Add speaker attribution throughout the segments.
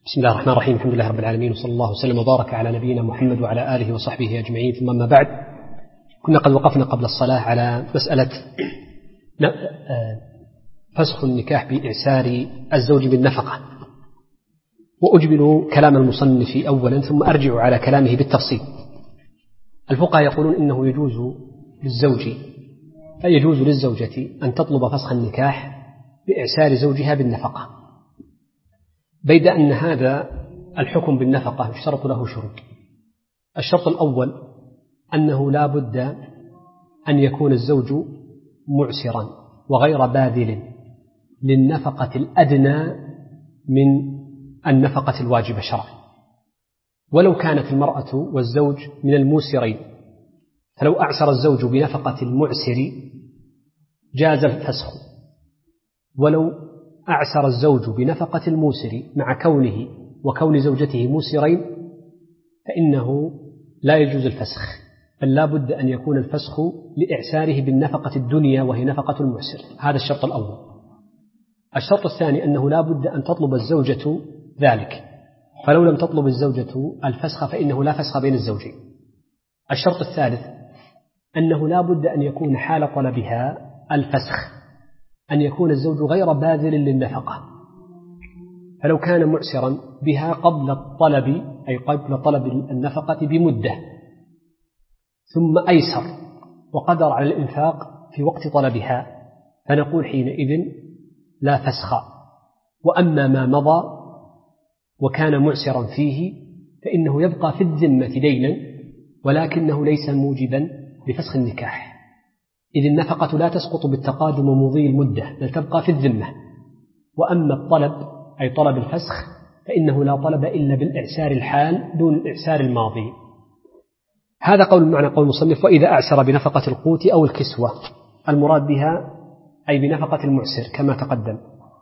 Speaker 1: بسم الله الرحمن الرحيم. الحمد لله رب العالمين، وصلى الله وسلم وبارك على نبينا محمد وعلى آله وصحبه أجمعين. ثم أما بعد، كنا قد وقفنا قبل الصلاة على مسألة فسخ النكاح بإعسار الزوج بالنفقة، وأجمل كلام المصنف أولا ثم أرجع على كلامه بالتفصيل. الفقهاء يقولون إنه يجوز للزوجة أن تطلب فسخ النكاح بإعسار زوجها بالنفقة، بيد أن هذا الحكم بالنفقة يشترط له شروط. الشرط الأول أنه لا بد أن يكون الزوج معسرا وغير باذل للنفقة الأدنى من النفقة الواجبة شرعا، ولو كانت المرأة والزوج من الموسرين، فلو أعسر الزوج بنفقة المعسر جاز الفسخ، ولو أعسر الزوج بنفقة الموسر مع كونه وكون زوجته موسرين فإنه لا يجوز الفسخ، بل لا بد أن يكون الفسخ لإعساره بالنفقة الدنيا وهي نفقة المعسر. هذا الشرط الأول. الشرط الثاني أنه لا بد أن تطلب الزوجة ذلك، فلو لم تطلب الزوجة الفسخ فإنه لا فسخ بين الزوجين. الشرط الثالث أنه لا بد أن يكون حال طلبها الفسخ أن يكون الزوج غير باذل للنفقة، فلو كان معسرا بها قبل الطلب، أي قبل طلب النفقة بمدة، ثم أيسر وقدر على الإنفاق في وقت طلبها، فنقول حينئذ لا فسخ. وأما ما مضى وكان معسرا فيه فإنه يبقى في الذمة دينا، ولكنه ليس موجبا لفسخ النكاح، إذ النفقة لا تسقط بالتقادم ومضي المدة، بل تبقى في الذمة. وأما الطلب أي طلب الفسخ فإنه لا طلب إلا بالإعسار الحال دون الإعسار الماضي. هذا قول معنى قول المصنف: وإذا أعسر بنفقة القوت أو الكسوة، المراد بها أي بنفقة المعسر كما تقدم،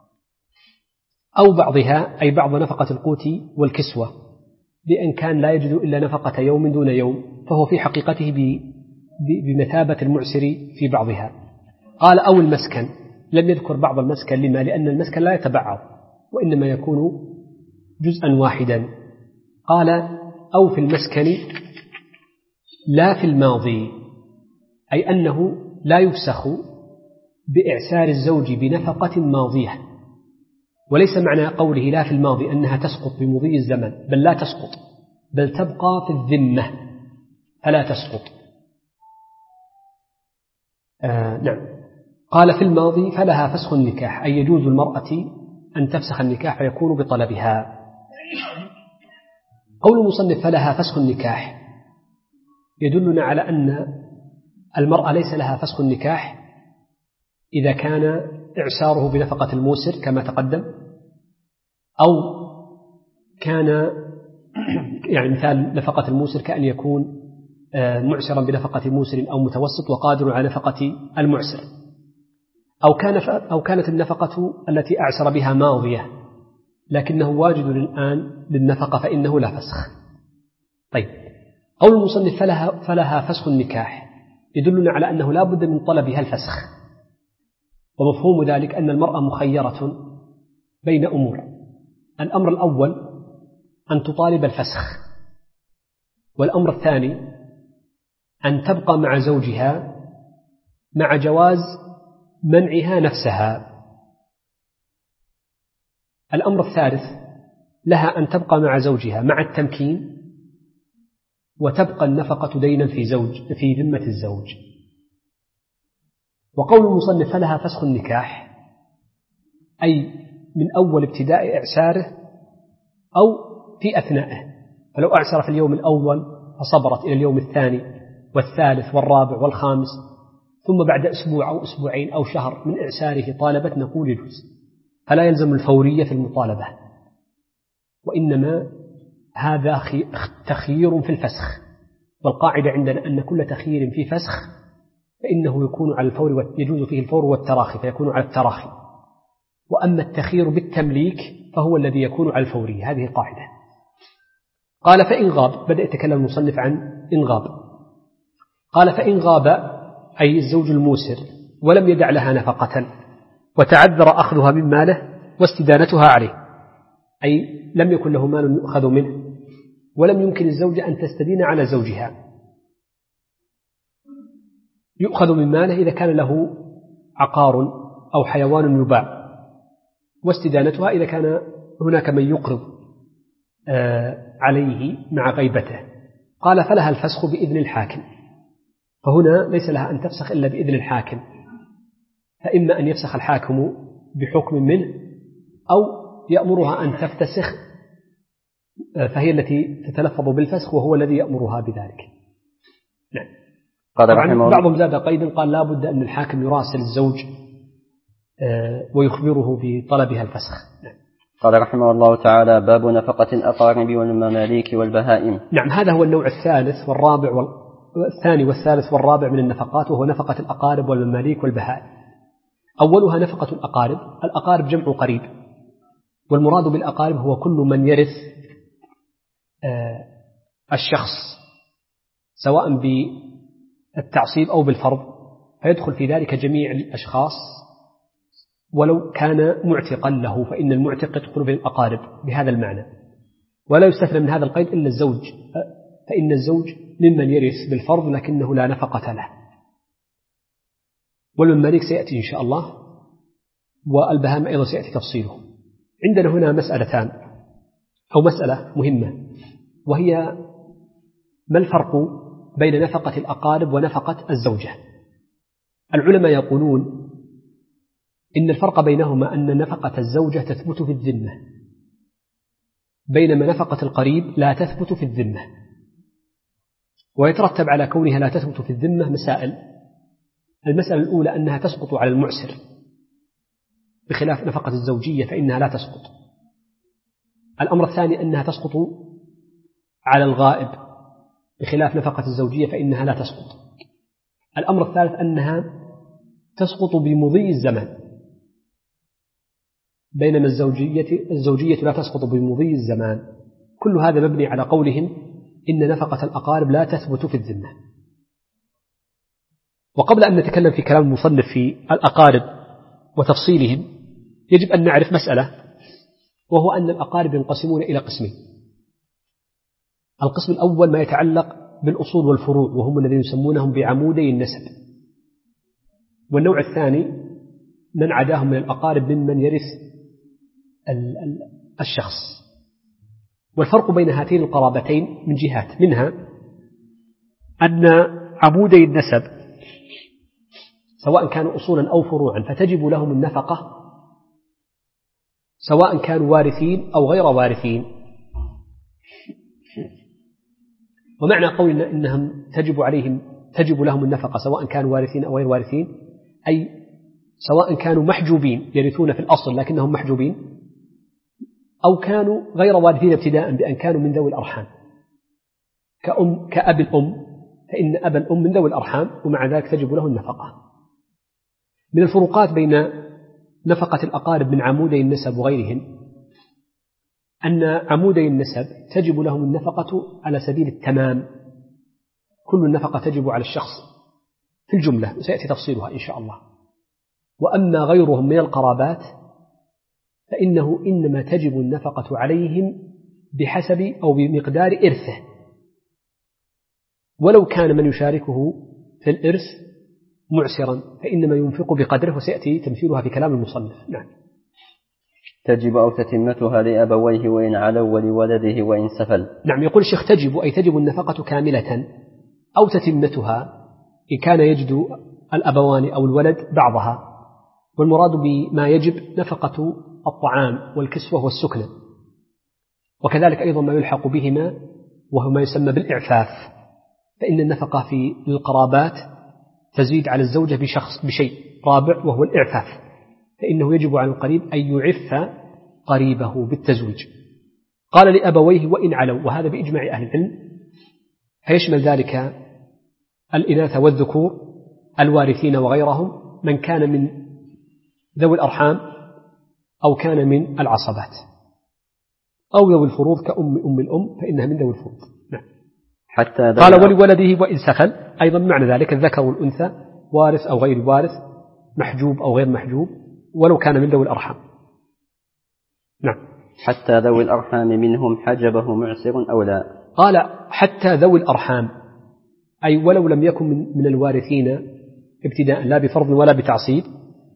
Speaker 1: أو بعضها أي بعض نفقة القوت والكسوة، بأن كان لا يجد إلا نفقة يوم دون يوم، فهو في حقيقته بمثابة المعسر في بعضها. قال: أو المسكن، لم يذكر بعض المسكن، لما؟ لأن المسكن لا يتبعض وإنما يكون جزءا واحدا. قال: أو في المسكن لا في الماضي، أي أنه لا يفسخ بإعسار الزوج بنفقة ماضية، وليس معنى قوله لا في الماضي أنها تسقط بمضي الزمن، بل لا تسقط، بل تبقى في الذمة فلا تسقط. نعم. قال: في الماضي فلها فسخ النكاح، أي يجوز المرأة أن تفسخ النكاح فيكون بطلبها. قول المصنف فلها فسخ النكاح يدلنا على أن المرأة ليس لها فسخ النكاح إذا كان إعساره بنفقة الموسر كما تقدم، أو كان يعني مثال نفقة الموسر كأن يكون معسرا بنفقة موسر أو متوسط وقادر على نفقة المعسر، أو كانت النفقة التي أعسر بها ماضية لكنه واجد الآن للنفقة فإنه لا فسخ. طيب، قول المصنف فلها فسخ النكاح يدلنا على أنه لا بد من طلبها الفسخ، ومفهوم ذلك أن المرأة مخيرة بين أمور: الأمر الأول أن تطالب الفسخ، والأمر الثاني أن تبقى مع زوجها مع جواز منعها نفسها. الأمر الثالث لها أن تبقى مع زوجها مع التمكين، وتبقى النفقة دينا في ذمة الزوج. وقول المصنف فلها فسخ النكاح أي من أول ابتداء إعساره أو في أثنائه، فلو أعسر في اليوم الأول فصبرت إلى اليوم الثاني والثالث والرابع والخامس، ثم بعد أسبوع أو أسبوعين أو شهر من إعساره طالبت، نقول يجوز، فلا يلزم الفورية في المطالبة، وإنما هذا تخيير في الفسخ، والقاعدة عندنا أن كل تخيير في فسخ فإنه يكون على الفور، يجوز فيه الفور والتراخي فيكون على التراخي، وأما التخيير بالتمليك فهو الذي يكون على الفورية. هذه قاعدة. قال: فإن غاب، بدأ يتكلم المصنف عن إن غاب. قال: فإن غاب أي الزوج الموسر ولم يدع لها نفقة وتعذر أخذها من ماله واستدانتها عليه، أي لم يكن له مال يؤخذ منه، ولم يمكن الزوجة أن تستدين على زوجها. يؤخذ من ماله إذا كان له عقار أو حيوان يباع، واستدانتها إذا كان هناك من يقرض عليه مع غيبته. قال فلها الفسخ بإذن الحاكم، فهنا ليس لها أن تفسخ إلا بإذن الحاكم، فإما أن يفسخ الحاكم بحكم منه أو يأمرها أن تفتسخ، فهي التي تتلفظ بالفسخ وهو الذي يأمرها بذلك. نعم. طبعا بعضهم زاد قيدا قال لا بد أن الحاكم يراسل الزوج ويخبره بطلبها الفسخ. نعم.
Speaker 2: قال رحمه الله تعالى: باب نفقة الأقارب والمماليك والبهائم.
Speaker 1: نعم، هذا هو النوع الثاني والثالث والرابع من النفقات، وهو نفقة الأقارب والمماليك والبهائم. أولها نفقة الأقارب. الأقارب جمع قريب، والمراد بالأقارب هو كل من يرث الشخص سواء بالتعصيب أو بالفرض، فيدخل في ذلك جميع الأشخاص ولو كان معتقا له، فإن المعتق يدخل في الأقارب بهذا المعنى، ولا يستثنى من هذا القيد إلا الزوج، فإن الزوج ممن يرث بالفرض لكنه لا نفقة له. والمماليك سيأتي إن شاء الله، والبهائم أيضا سيأتي تفصيله. عندنا هنا مسألتان أو مسألة مهمة، وهي ما الفرق بين نفقة الأقارب ونفقة الزوجة؟ العلماء يقولون إن الفرق بينهما أن نفقة الزوجة تثبت في الذمة، بينما نفقة القريب لا تثبت في الذمة. ويترتب على كونها لا تثبت في الذمة مسائل. المسألة الأولى أنها تسقط على المعسر، بخلاف نفقة الزوجية فإنها لا تسقط. الأمر الثاني أنها تسقط على الغائب، بخلاف نفقة الزوجية فإنها لا تسقط. الأمر الثالث أنها تسقط بمضي الزمان، بينما الزوجية لا تسقط بمضي الزمان. كل هذا مبني على قولهم إن نفقة الأقارب لا تثبت في الذمة. وقبل أن نتكلم في كلام المصنف في الأقارب وتفصيلهم، يجب أن نعرف مسألة، وهو أن الأقارب ينقسمون إلى قسمين. القسم الأول ما يتعلق بالأصول والفروع، وهم الذين يسمونهم بعمودي النسب. والنوع الثاني من عداهم من الأقارب ممن يرث الشخص. والفرق بين هاتين القرابتين من جهات، منها أن عمودي النسب سواء كانوا أصولا أو فروعا فتجب لهم النفقة، سواء كانوا وارثين أو غير وارثين. ومعنى قولنا إنهم تجب لهم النفقة سواء كانوا وارثين أو غير وارثين، أي سواء كانوا محجوبين يرثون في الأصل لكنهم محجوبين، أو كانوا غير وارثين ابتداء بأن كانوا من ذوي الأرحام، كأب الأم، فإن أب الأم من ذوي الأرحام ومع ذلك تجب له النفقة. من الفروقات بين نفقة الأقارب من عمودي النسب وغيرهم أن عمودي النسب تجب لهم النفقة على سبيل التمام، كل النفقة تجب على الشخص في الجملة، وسيأتي تفصيلها إن شاء الله. وأما غيرهم من القرابات فإنه إنما تجب النفقة عليهم بحسب أو بمقدار إرثه، ولو كان من يشاركه في الإرث معسرا فإنما ينفق بقدره، وسيأتي تمثيلها في كلام المصنف. نعم.
Speaker 2: تجب أو تتمتها لأبويه وإن علوا ولولده وإن سفل.
Speaker 1: نعم، يقول الشيخ تجب أي تجب النفقة كاملة، أو تتمتها إن كان يجد الأبوان أو الولد بعضها. والمراد بما يجب نفقة الطعام والكسوة والسكنة، وكذلك أيضا ما يلحق بهما وهو ما يسمى بالإعفاف، فإن النفقة في القرابات تزيد على الزوجة بشيء رابع وهو الإعفاف، فإنه يجب على القريب أن يعف قريبه بالتزويج. قال لأبويه وإن علوا، وهذا بإجماع أهل العلم، فيشمل ذلك الإناث والذكور الوارثين وغيرهم، من كان من ذوي الأرحام أو كان من العصبات أو ذوي الفروض كأم الأم فإنها من ذوي الفروض. نعم. قال ولولده وإن سفل، أيضا معنى ذلك الذكر والأنثى وارث أو غير وارث، محجوب أو غير محجوب، ولو كان من ذوي الأرحام. نعم.
Speaker 2: حتى ذوي الأرحام منهم حجبه معسر أو لا.
Speaker 1: قال حتى ذوي الأرحام، أي ولو لم يكن من الوارثين ابتداء لا بفرض ولا بتعصيب،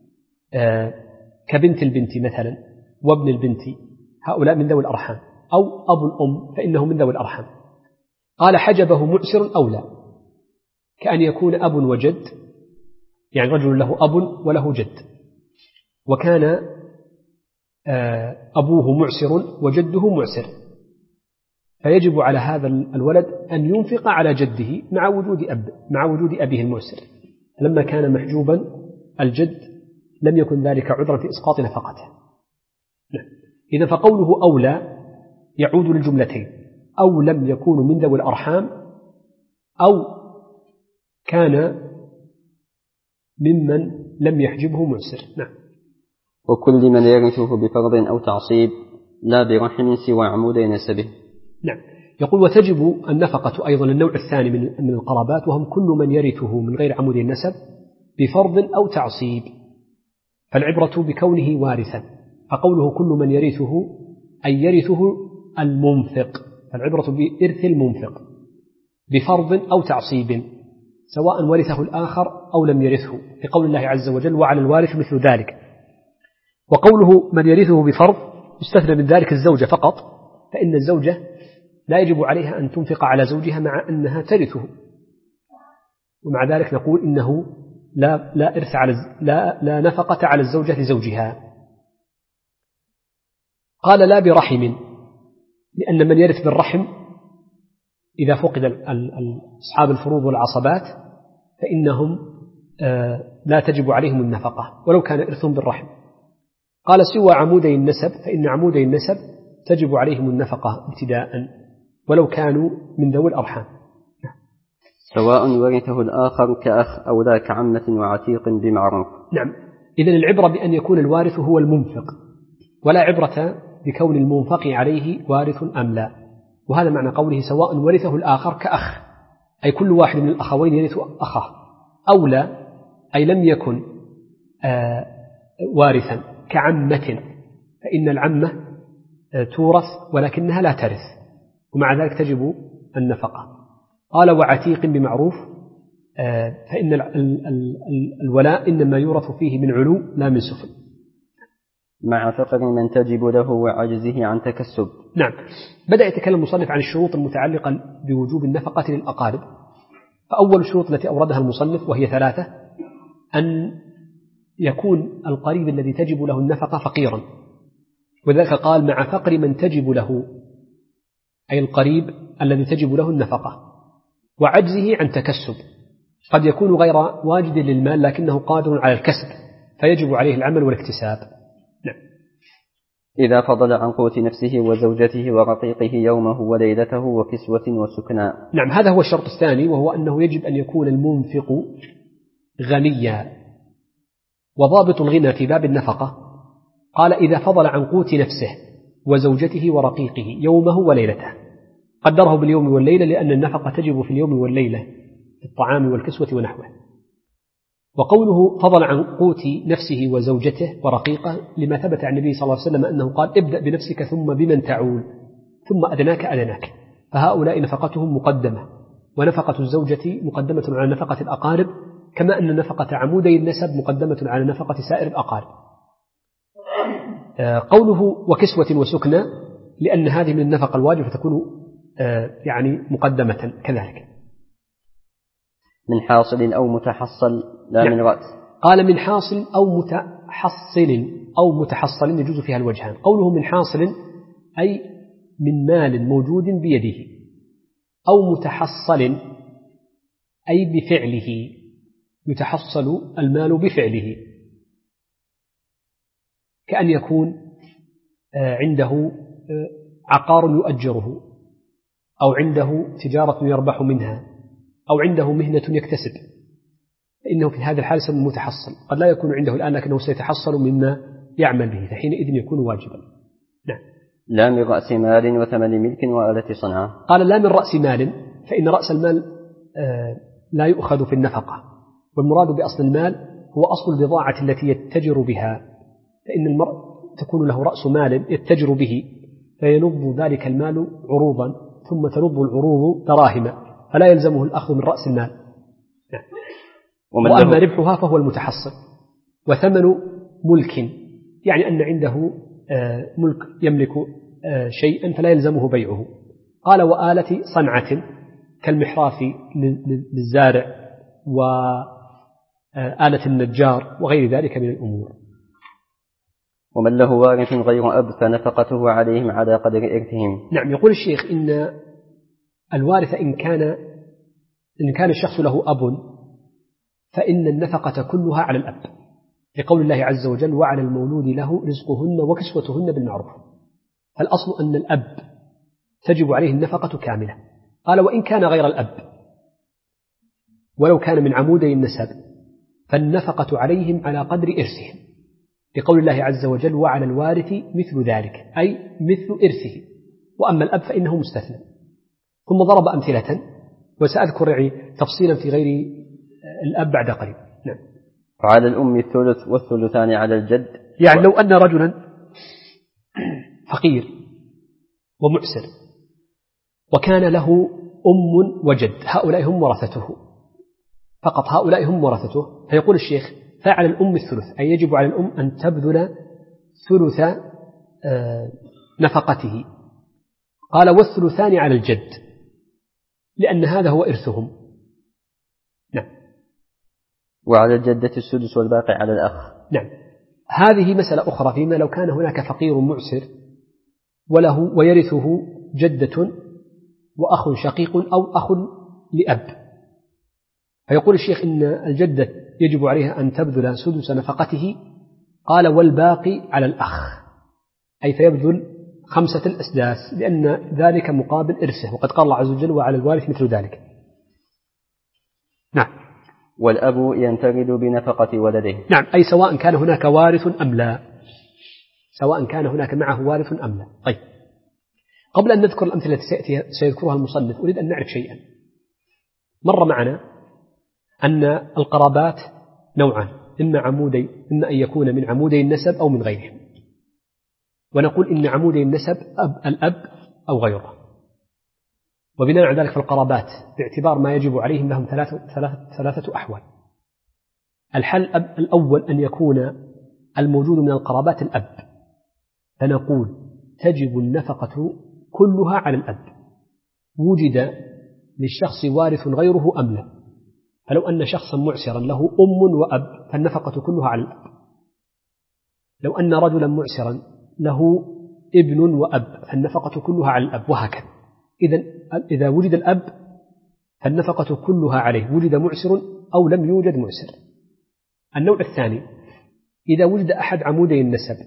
Speaker 1: كبنت البنت مثلا وابن البنت، هؤلاء من ذوي الأرحام، أو أبو الأم فإنه من ذوي الأرحام. قال حجبه معسر أو لا، كأن يكون أب وجد، يعني رجل له أب وله جد، وكان أبوه معسر وجده معسر، فيجب على هذا الولد أن ينفق على جده مع وجود أبيه المعسر. لما كان محجوبا الجد لم يكن ذلك عذرا في إسقاط نفقته. إذا فقوله أولى يعود للجملتين، أو لم يكونوا من ذوي الأرحام، أو كان ممن لم يحجبه معسر. نعم.
Speaker 2: وكل من يرثه بفرض أو تعصيب لا برحم سوى عمود نسبه.
Speaker 1: نعم. يقول وتجب النفقة أيضا النوع الثاني من القرابات، وهم كل من يرثه من غير عمود النسب بفرض أو تعصيب، فالعبرة بكونه وارثا، فقوله كل من يرثه أي يرثه المنفق، فالعبرة بإرث المنفق بفرض أو تعصيب، سواء ورثه الآخر أو لم يرثه، لقول الله عز وجل وعلى الوارث مثل ذلك. وقوله من يرثه بفرض يستثنى من ذلك الزوجة فقط، فإن الزوجة لا يجب عليها أن تنفق على زوجها مع أنها ترثه، ومع ذلك نقول إنه لا نفقة على الزوجة لزوجها. قال لا برحم، لأن من يرث بالرحم إذا فقد أصحاب الفروض والعصبات فإنهم لا تجب عليهم النفقة ولو كان إرثهم بالرحم. قال سوى عمودي النسب، فإن عمودي النسب تجب عليهم النفقة ابتداء ولو كانوا من ذوي الأرحام،
Speaker 2: سواء ورثه الآخر كأخ أو لا كعمة وعتيق بمعروف.
Speaker 1: نعم. إذن العبرة بأن يكون الوارث هو المنفق، ولا عبرة بكون المنفق عليه وارث أم لا. وهذا معنى قوله سواء ورثه الآخر كأخ، أي كل واحد من الأخوين يرث أخاه، أو لا أي لم يكن وارثا كعمة، فإن العمة تورث ولكنها لا ترث، ومع ذلك تجب النفقة. قال وعتيق بمعروف، فإن الولاء إنما يورث فيه من علو لا من سفل،
Speaker 2: مع فقر من تجب له وعجزه عن تكسب.
Speaker 1: نعم. بدأ يتكلم المصنف عن الشروط المتعلقة بوجوب النفقة للأقارب. فأول الشروط التي أوردها المصنف وهي 3: أن يكون القريب الذي تجب له النفقة فقيرا، وذلك قال مع فقر من تجب له، أي القريب الذي تجب له النفقة، وعجزه عن تكسب، قد يكون غير واجد للمال لكنه قادر على الكسب فيجب عليه العمل والاكتساب. نعم.
Speaker 2: إذا فضل عن قوت نفسه وزوجته ورقيقه يومه وليلته وكسوة وسكنى.
Speaker 1: نعم. هذا هو الشرط الثاني، وهو أنه يجب أن يكون المنفق غنيا. وضابط الغنى في باب النفقة قال إذا فضل عن قوت نفسه وزوجته ورقيقه يومه وليلته، قدره باليوم والليلة لأن النفقة تجب في اليوم والليلة في الطعام والكسوة ونحوه. وقوله فضل عن قوت نفسه وزوجته ورقيقه لما ثبت عن النبي صلى الله عليه وسلم أنه قال ابدأ بنفسك ثم بمن تعول ثم أدناك، فهؤلاء نفقتهم مقدمة، ونفقة الزوجة مقدمة على نفقة الأقارب، كما أن نفقة عمودي النسب مقدمة على نفقة سائر الأقارب. قوله وكسوة وسكنى لأن هذه من النفقة الواجبة فتكون يعني مقدمة كذلك.
Speaker 2: من حاصل أو متحصل لا من رأس.
Speaker 1: قال من حاصل أو متحصل يجوز فيها الوجهان. قوله من حاصل أي من مال موجود بيده، أو متحصل أي بفعله، يتحصل المال بفعله، كأن يكون عنده عقار يؤجره، أو عنده تجارة يربح منها، أو عنده مهنة يكتسب، فإنه في هذا الحال يسمى متحصل. قد لا يكون عنده الآن لكنه سيتحصل مما يعمل به، فحينئذ يكون واجبا. نعم.
Speaker 2: لا من رأس مال وثمن ملك وآلة صنعة.
Speaker 1: قال لا من رأس مال، فإن رأس المال لا يؤخذ في النفقة، والمراد بأصل المال هو أصل البضاعة التي يتجر بها، فإن المرء تكون له رأس مال يتجر به فينض ذلك المال عروضا ثم تنض العروض دراهم فلا يلزمه الأخذ من رأس المال. وأما ربحها فهو المتحصل. وثمن ملك يعني أن عنده ملك يملك شيئا فلا يلزمه بيعه. قال وآلة صنعة كالمحراف للزارع وآلة النجار وغير ذلك من الأمور.
Speaker 2: ومن له وارث غير أب فنفقته عليهم على قدر إرثهم.
Speaker 1: نعم. يقول الشيخ إن الوارث إن كان الشخص له أب فإن النفقة كلها على الأب لقول الله عز وجل وعلى المولود له رزقهن وكسوتهن بالمعروف. فالأصل أن الأب تجب عليه النفقة كاملة. قال وإن كان غير الأب ولو كان من عمودي النسب فالنفقة عليهم على قدر إرثهم لقول الله عز وجل وعلى الوارث مثل ذلك أي مثل إرثه. وأما الأب فإنه مستثنى. ثم ضرب أمثلة وسأذكر تفصيلا في غير الأب بعد قريب. نعم.
Speaker 2: وعلى الأم الثلث والثلثان على الجد.
Speaker 1: يعني لو أن رجلا فقير ومعسر وكان له أم وجد هؤلاء هم ورثته فقط هؤلاء هم ورثته فيقول الشيخ فعلى الأم الثلث أي يجب على الأم أن تبذل ثلث نفقته. قال والثلثان على الجد لأن هذا هو إرثهم. نعم.
Speaker 2: وعلى الجدة السدس والباقي على الأخ.
Speaker 1: نعم. هذه مسألة أخرى فيما لو كان هناك فقير معسر وله ويرثه جدة وأخ شقيق أو أخ لأب فيقول الشيخ إن الجدة يجب عليها أن تبذل سدس نفقته. قال والباقي على الأخ أي فيبذل 5 الأسداس لأن ذلك مقابل إرثه وقد قال الله عز وجل وعلى الوارث مثل ذلك. نعم.
Speaker 2: والأب ينفرد بنفقة ولده.
Speaker 1: نعم. أي سواء كان هناك وارث أم لا سواء كان هناك معه وارث أم لا. طيب قبل أن نذكر الأمثلة التي سيذكرها المصنف أريد أن نعرف شيئا. مر معنا أن القرابات نوعان إما أن يكون من عمودي النسب أو من غيرهم. ونقول إن عمودي النسب الأب أو غيره. وبناء على ذلك فالقرابات باعتبار ما يجب عليهم لهم ثلاثة أحوال. الحل الأول أن يكون الموجود من القرابات الأب فنقول تجب النفقة كلها على الأب وجد للشخص وارث غيره أم لا. فلو أن شخصا معسرا له أم وأب فالنفقة كلها على الأب. لو أن رجلا معسرا له ابن وأب فالنفقة كلها على الأب وهكذا. إذا وجد الأب فالنفقة كلها عليه وجد معسر أو لم يوجد معسر. النوع الثاني إذا وجد أحد عمودي النسب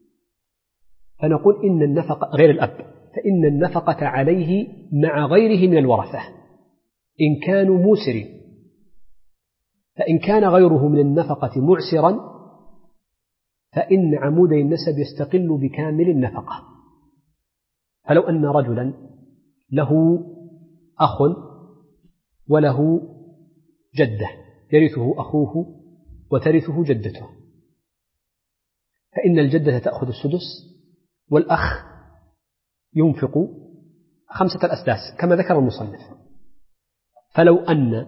Speaker 1: فنقول إن النفقة غير الأب فإن النفقة عليه مع غيره من الورثة إن كانوا موسرين. فإن كان غيره من النفقة معسرا فإن عمودي النسب يستقل بكامل النفقة. فلو أن رجلا له أخ وله جدة يرثه أخوه وترثه جدته فإن الجدة تأخذ السدس والأخ ينفق 5 الأسداس كما ذكر المصنف. فلو أن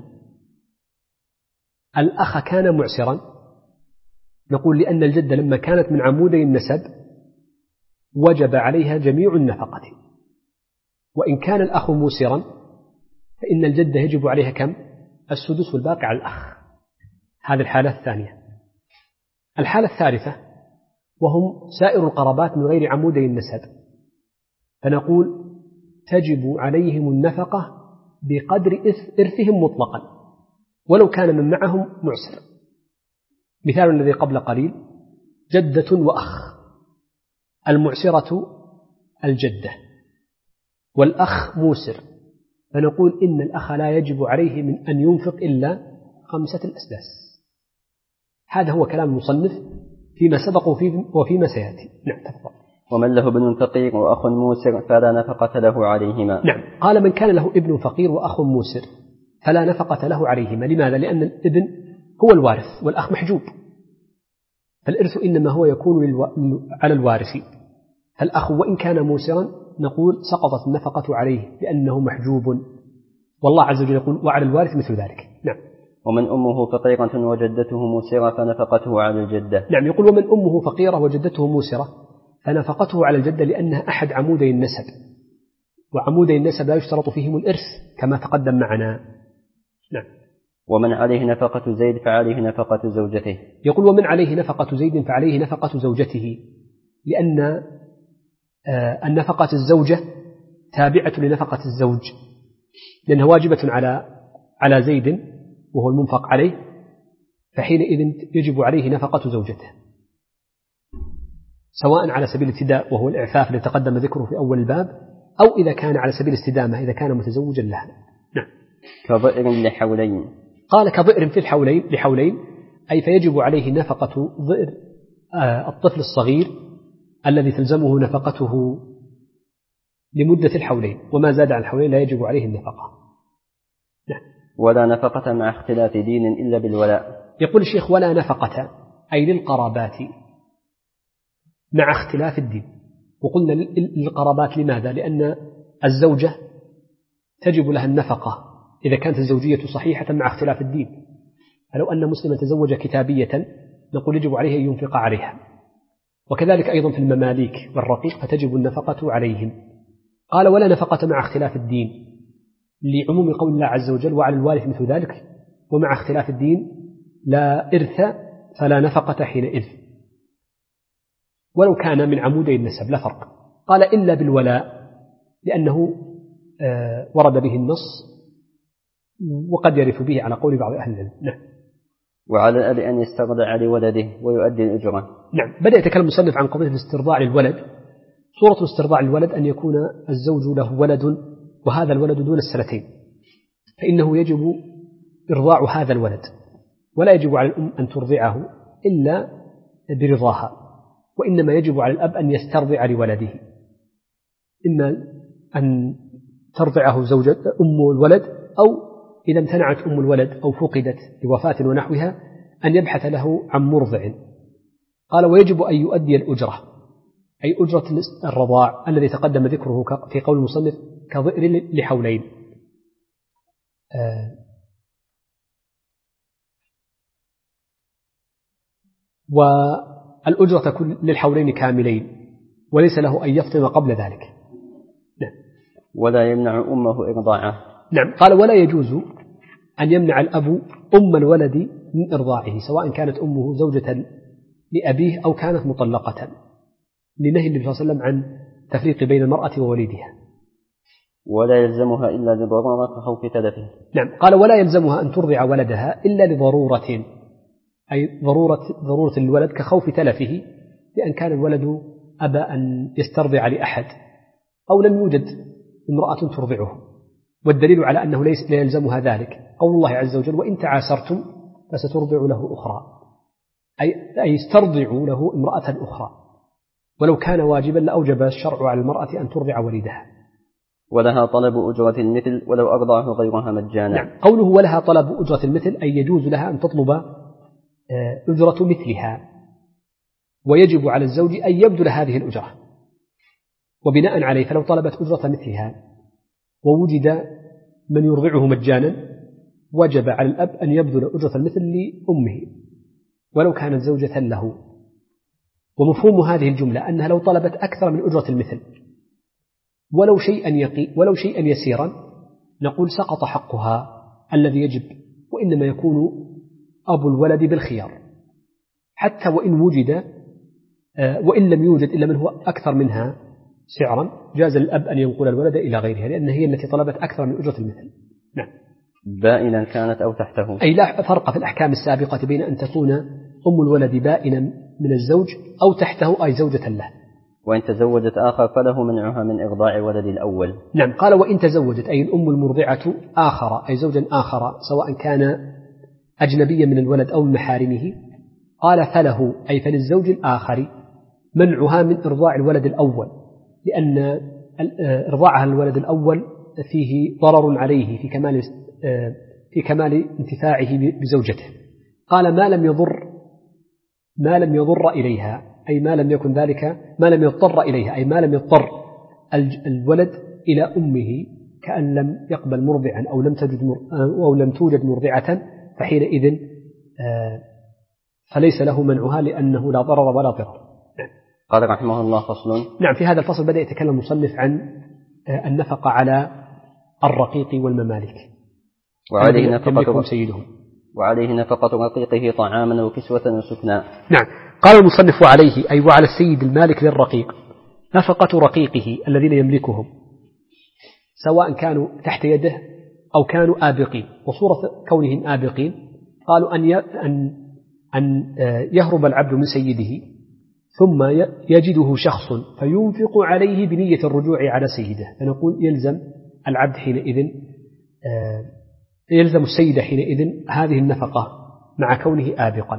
Speaker 1: الأخ كان معسرا نقول لأن الجدة لما كانت من عمودي النسب وجب عليها جميع النفقة. وإن كان الأخ موسرا فإن الجدة يجب عليها كم؟ السدس والباقي على الأخ. هذه الحالة الثانية. الحالة الثالثة وهم سائر القرابات من غير عمودي النسب فنقول تجب عليهم النفقة بقدر إرثهم مطلقا ولو كان من معهم معسر. مثال الذي قبل قليل جدة وأخ المعسرة الجدة والأخ موسر فنقول إن الأخ لا يجب عليه من أن ينفق إلا 5 الأسداس. هذا هو كلام المصنف فيما سبق وفيما سيأتي. نعم تفضل.
Speaker 2: ومن له ابن فقير وأخ موسر فلا نفقة له عليهما.
Speaker 1: نعم. قال من كان له ابن فقير وأخ موسر فلا نفقة له عليهما. لماذا؟ لأن الابن هو الوارث والأخ محجوب فالإرث إنما هو يكون على الوارث. فالأخ وإن كان موسرا نقول سقطت النفقة عليه لأنه محجوب، والله عز وجل يقول وعلى الوارث مثل ذلك. نعم.
Speaker 2: ومن أمه فقيرة وجدته موسرة فنفقته على الجدة.
Speaker 1: نعم، يقول ومن أمه فقيرة وجدته موسرة فنفقته على الجدة لأنها أحد عمودي النسب، وعمودي النسب لا يشترط فيهم الإرث كما تقدم معنا. نعم.
Speaker 2: ومن عليه نفقة زيد فعليه نفقة زوجته.
Speaker 1: يقول ومن عليه نفقة زيد فعليه نفقة زوجته، لأن النفقة الزوجة تابعة لنفقة الزوج، لأنها واجبة على زيد وهو المنفق عليه، فحينئذ يجب عليه نفقة زوجته، سواء على سبيل الابتداء وهو الإعفاف الذي تقدم ذكره في أول الباب، أو إذا كان على سبيل الاستدامة إذا كان متزوجا لها. نعم.
Speaker 2: كضئر لحولين.
Speaker 1: قال كضئر في لحولين، أي فيجب عليه نفقة ضئر الطفل الصغير الذي تلزمه نفقته لمدة الحولين، وما زاد عن الحولين لا يجب عليه النفقة. نعم.
Speaker 2: ولا نفقة مع اختلاف دين إلا بالولاء.
Speaker 1: يقول الشيخ ولا نفقة أي للقرابات مع اختلاف الدين. وقلنا للقرابات لماذا؟ لأن الزوجة تجب لها النفقة إذا كانت الزوجية صحيحة مع اختلاف الدين، فلو أن مسلما تزوج كتابية نقول يجب عليه أن ينفق عليها، وكذلك أيضا في المماليك والرقيق فتجب النفقة عليهم. قال ولا نفقة مع اختلاف الدين لعموم قول الله عز وجل وعلى الوارث مثل ذلك، ومع اختلاف الدين لا إرث فلا نفقة حينئذ ولو كان من عمودي النسب لا فرق. قال إلا بالولاء لأنه ورد به النص وقد يرث به على قول بعض أهل العلم. نعم.
Speaker 2: وعلى الأب أن يسترضع لولده ويؤدي الأجرة.
Speaker 1: نعم. بدأ يتكلم المصنف عن قضية الاسترضاع للولد. صورة استرضاع الولد أن يكون الزوج له ولد وهذا الولد دون السنتين، فإنه يجب إرضاع هذا الولد، ولا يجب على الأم أن ترضعه إلا برضاها، وإنما يجب على الأب أن يسترضع لولده، إما أن ترضعه زوجة أم الولد، أو إذا امتنعت أم الولد أو فقدت لوفاة ونحوها أن يبحث له عن مرضع. قال ويجب أن يؤدي الأجرة، أي أجرة الرضاع الذي تقدم ذكره في قول المصنف كضئر لحولين. والأجرة تكون للحولين كاملين وليس له أن يفطم قبل ذلك. نعم.
Speaker 2: ولا يمنع أمه إرضاعه.
Speaker 1: نعم. قال ولا يجوز أن يمنع الأب أم الولد من إرضاعه سواء كانت أمه زوجة لأبيه أو كانت مطلقة، لنهي النبي صلى الله عليه وسلم عن تفريق بين المرأة ووليدها.
Speaker 2: ولا يلزمها إلا لضرورة كخوف تلفه.
Speaker 1: نعم. قال ولا يلزمها أن ترضع ولدها إلا لضرورة، أي ضرورة الولد كخوف تلفه، لأن كان الولد أبى أن يسترضع لأحد أو لم يوجد امرأة ترضعه، والدليل على أنه ليس لا يلزمها ذلك قول الله عز وجل وإن تعاسرتم فسترضع له أخرى، أي استرضعوا له امرأة أخرى، ولو كان واجبا لأوجب الشرع على المرأة أن ترضع وليدها.
Speaker 2: ولها طلب أجرة المثل ولو أرضعه غيرها مجانا.
Speaker 1: نعم. قوله ولها طلب أجرة المثل أي يجوز لها أن تطلب أجرة مثلها، ويجب على الزوج أن يبذل هذه الأجرة، وبناء عليه فلو طلبت أجرة مثلها ووجد من يرضعه مجانا وجب على الأب أن يبذل أجرة المثل لأمه ولو كانت زوجة له. ومفهوم هذه الجملة أنها لو طلبت أكثر من أجرة المثل ولو شيئا يسيرا نقول سقط حقها الذي يجب، وإنما يكون أبو الولد بالخيار حتى وإن لم يوجد إلا من هو أكثر منها سعرا جاز للأب أن ينقل الولد إلى غيرها لأن هي التي طلبت أكثر من أجرة المثل. نعم.
Speaker 2: بائنا كانت أو تحته.
Speaker 1: أي لا فرق في الأحكام السابقة بين أن تكون أم الولد بائنا من الزوج أو تحته أي زوجة له.
Speaker 2: وإن تزوجت آخر فله منعها من إرضاع ولد الأول.
Speaker 1: نعم. قال وإن تزوجت أي الأم المرضعة آخر أي زوجا آخر سواء كان أجنبيا من الولد أو من محارمه، قال فله أي فللزوج الآخر منعها من إرضاع الولد الأول، لأن إرضاعها الولد الأول فيه ضرر عليه في كمال انتفاعه بزوجته. قال ما لم يضر ما لم يضر إليها، أي ما لم يكن ذلك، ما لم يضطر إليها، أي ما لم يضطر الولد إلى أمه، كأن لم يقبل مرضعا أو لم توجد مرضعة، فحينئذ فليس له منعها لأنه لا ضرر ولا ضرر.
Speaker 2: قال رحمه الله فصل.
Speaker 1: نعم، في هذا الفصل بدأ يتكلم المصنف عن النفقة على الرقيق والممالك
Speaker 2: وعليه
Speaker 1: يملكهم سيدهم.
Speaker 2: وعليه نفقة رقيقه طعاما وكسوة وسكنا.
Speaker 1: نعم، قال المصنف عليه أي وعلى السيد المالك للرقيق نفقة رقيقه الذين يملكهم، سواء كانوا تحت يده أو كانوا آبقين. وصورة كونهم آبقين قالوا أن يهرب العبد من سيده ثم يجده شخص فينفق عليه بنية الرجوع على سيده، فنقول يلزم العبد حينئذ، يلزم السيد حينئذ هذه النفقة مع كونه آبقا.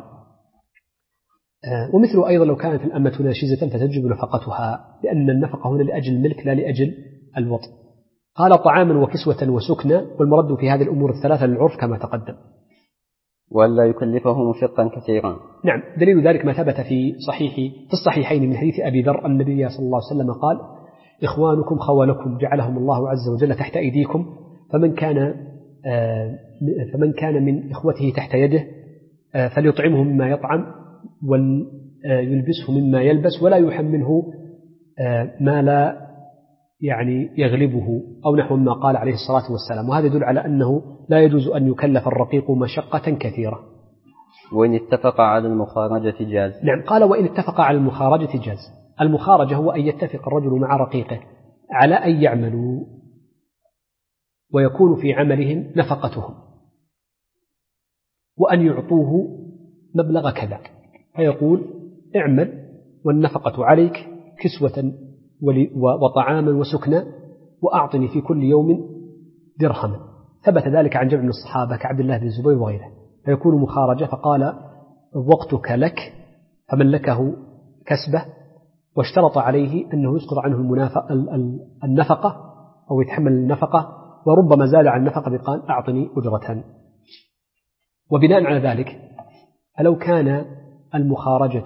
Speaker 1: ومثل أيضا لو كانت الأمة ناشزة فتجب نفقتها، لأن النفقة هنا لأجل الملك لا لأجل الوطء. قال طعاما وكسوة وسكنى، والمرد في هذه الأمور الثلاثة للعرف كما تقدم،
Speaker 2: ولا يكلفه مشقا كثيرا.
Speaker 1: نعم، دليل ذلك ما ثبت في الصحيحين من حديث أبي ذر النبي صلى الله عليه وسلم قال: إخوانكم خولكم جعلهم الله عز وجل تحت أيديكم، فمن كان من إخوته تحت يده فليطعمه مما يطعم وليلبسه مما يلبس، ولا يحمله ما لا يعني يغلبه، أو نحو ما قال عليه الصلاة والسلام. وهذا يدل على أنه لا يجوز أن يكلف الرقيق مشقة كثيرة.
Speaker 2: وإن اتفق على المخارجة جاز.
Speaker 1: نعم، قال وإن اتفق على المخارجة جاز. المخارجة هو أن يتفق الرجل مع رقيقه على أن يعملوا ويكون في عملهم نفقتهم، وأن يعطوه مبلغ كذا، فيقول اعمل والنفقة عليك كسوة وطعاما وسكنا، وأعطني في كل يوم درهما. ثبت ذلك عن جمع من الصحابة كعبد الله بن الزبير وغيره، فيكون مخارجة. فقال وقتك لك، فملكه كسبه، واشترط عليه أنه يسقط عنه النفقة أو يتحمل النفقة، وربما زاد عن النفقة بقال أعطني أجرة. وبناء على ذلك فلو كان المخارجة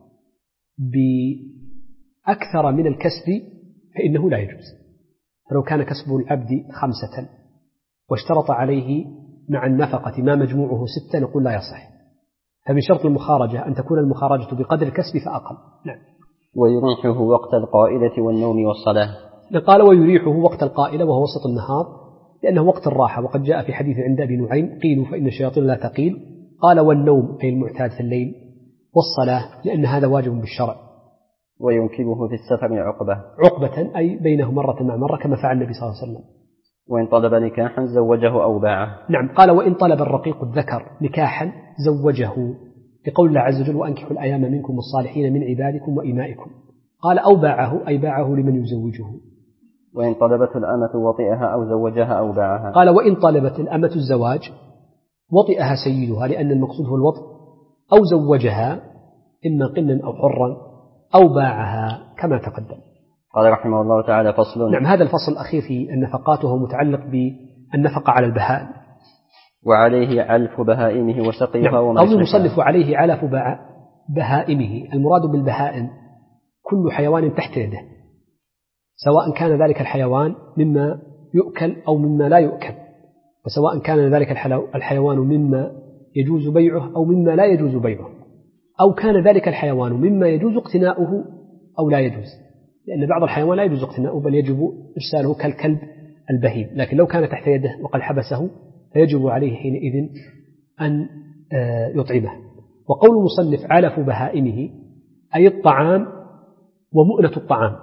Speaker 1: بأكثر من الكسب فإنه لا يجوز. فلو كان كسب العبد 5 واشترط عليه مع النفقة ما مجموعه 6 نقول لا يصح. فمن شرط المخارجة أن تكون المخارجة بقدر الكسب فأقل. نعم.
Speaker 2: ويريحه وقت القائلة والنوم والصلاة.
Speaker 1: قال ويريحه وقت القائلة وهو وسط النهار، لأنه وقت الراحة. وقد جاء في حديث عند أبي نعيم قيلوا فإن الشياطين لا تقيل. قال والنوم أي المعتاد في الليل، والصلاة لأن هذا واجب بالشرع.
Speaker 2: وينكبه في السفر
Speaker 1: عقبة أي بينه مرة مع مرة كما فعل النبي صلى الله عليه وسلم.
Speaker 2: وإن طلب نكاحا زوجه أو باعه.
Speaker 1: نعم، قال وإن طلب الرقيق الذكر نكاحا زوجه، لقول الله عز وجل وأنكحوا الأيام منكم والصالحين من عبادكم وإمائكم. قال أو باعه أي باعه لمن يزوجه.
Speaker 2: وإن طلبت الأمة وطئها أو زوجها أو باعها.
Speaker 1: قال وإن طلبت الأمة الزواج وطئها سيدها، لأن المقصود هو الوطء، أو زوجها إما قنا أو حرا أو باعها كما تقدم.
Speaker 2: قال رحمه الله تعالى فصل.
Speaker 1: نعم، هذا الفصل الأخير في النفقات وهو متعلق بالنفقة على البهائم.
Speaker 2: وعليه علف بهائمه وسقيها.
Speaker 1: نعم، قول المصنف عليه علف بهائمه، المراد بالبهائم كل حيوان تحت يده، سواء كان ذلك الحيوان مما يؤكل أو مما لا يؤكل، وسواء كان ذلك الحيوان مما يجوز بيعه أو مما لا يجوز بيعه، أو كان ذلك الحيوان مما يجوز اقتناؤه أو لا يجوز، لأن بعض الحيوان لا يجوز اقتناؤه بل يجب إرساله كالكلب البهيم. لكن لو كان تحت يده وقد حبسه فيجب عليه حينئذ أن يطعمه. وقول المصنف علف بهائمه أي الطعام ومؤنة الطعام،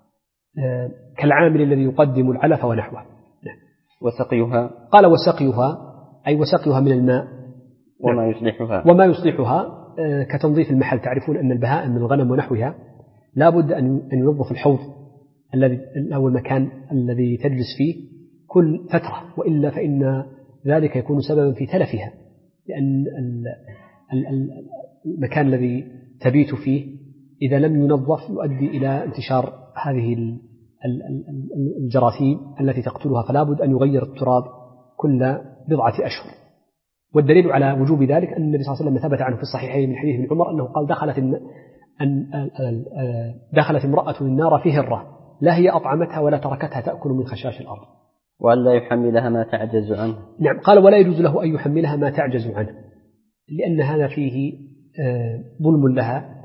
Speaker 1: كالعامل الذي يقدم العلف ونحوه.
Speaker 2: وسقيها.
Speaker 1: قال وسقيها أي وسقيها من الماء وما يصلحها كتنظيف المحل. تعرفون أن البهائم من الغنم ونحوها لا بد أن ينظف الحوض أو المكان الذي تجلس فيه كل فترة، وإلا فإن ذلك يكون سببا في تلفها، لأن المكان الذي تبيت فيه إذا لم ينظف يؤدي إلى انتشار هذه الجراثيم التي تقتلها، فلا بد أن يغير التراب كل 10 أشهر. والدليل على وجوب ذلك أن النبي صلى الله عليه وسلم ثبت عنه في الصحيحين من حديث ابن عمر أنه قال دخلت امرأة النار في هرة لا هي أطعمتها ولا تركتها تأكل من خشاش الأرض،
Speaker 2: وأن لا يحملها ما تعجز عنه.
Speaker 1: نعم، قال ولا يجوز له أن يحملها ما تعجز عنه، لأن هذا فيه ظلم لها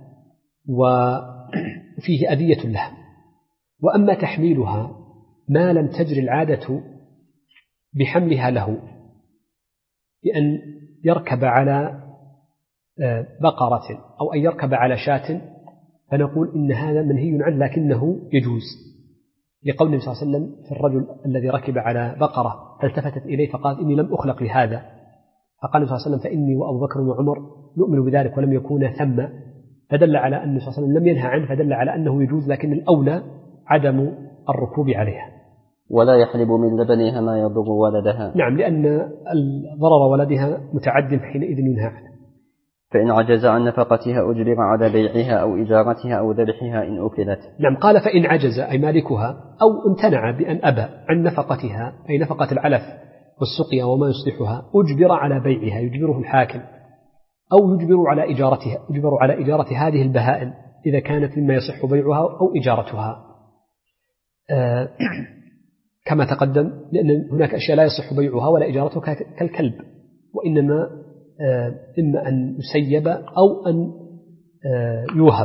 Speaker 1: وفيه أذية لها. وأما تحميلها ما لم تجري العادة بحملها له، بأن يركب على بقرة أو أن يركب على شاة، فنقول إن هذا منهي عنه لكنه يجوز، لقول النبي صلى الله عليه وسلم في الرجل الذي ركب على بقرة فالتفتت إليه فقال إني لم أخلق لهذا، فقال النبي صلى الله عليه وسلم فإني وأبو بكر وعمر نؤمن بذلك ولم يكونا ثم، فدل على أن النبي صلى الله عليه وسلم لم ينهى عنه، فدل على أنه يجوز، لكن الأولى عدم الركوب عليها.
Speaker 2: ولا يحلب من لبنها ما يضر ولدها،
Speaker 1: نعم، لأن ضرر ولدها متعد حينئذ ينهى عنه.
Speaker 2: فإن عجز عن نفقتها أجبر على بيعها أو إجارتها أو ذبحها إن أكلت.
Speaker 1: نعم، قال فإن عجز أي مالكها أو امتنع بأن أبى عن نفقتها أي نفقة العلف والسقيا وما يصلحها أجبر على بيعها، يجبره الحاكم، أو يجبر على إجارتها، يجبر على إجارة هذه البهائم إذا كانت مما يصح بيعها أو إجارتها، كما تقدم، لأن هناك أشياء لا يصح بيعها ولا إجارتها كالكلب، وإنما إما أن يسيب أو أن يوهب،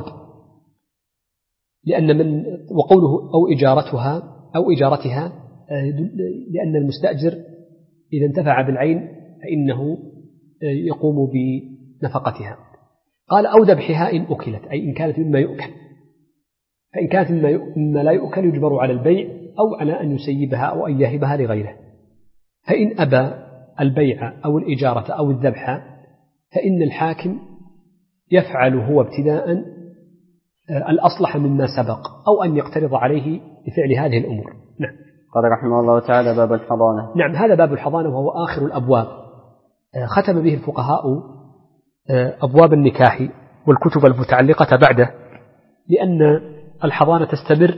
Speaker 1: لأن وقوله أو إجارتها لأن المستأجر إذا انتفع بالعين فإنه يقوم بنفقتها. قال أو ذبحها إن أكلت أي إن كانت مما يؤكل، فإن كانت مما لا يؤكل يجبر على البيع أو على أن يسيبها أو أن يهبها لغيره. فإن أبى البيع أو الإجارة أو الذبح فإن الحاكم يفعل هو ابتداء الأصلح مما سبق أو أن يقترض عليه بفعل هذه الأمور. نعم.
Speaker 2: قال رحمه الله تعالى باب الحضانة.
Speaker 1: نعم، هذا باب الحضانة وهو آخر الأبواب، ختم به الفقهاء أبواب النكاح والكتب المتعلقة بعده، لأن الحضانة تستمر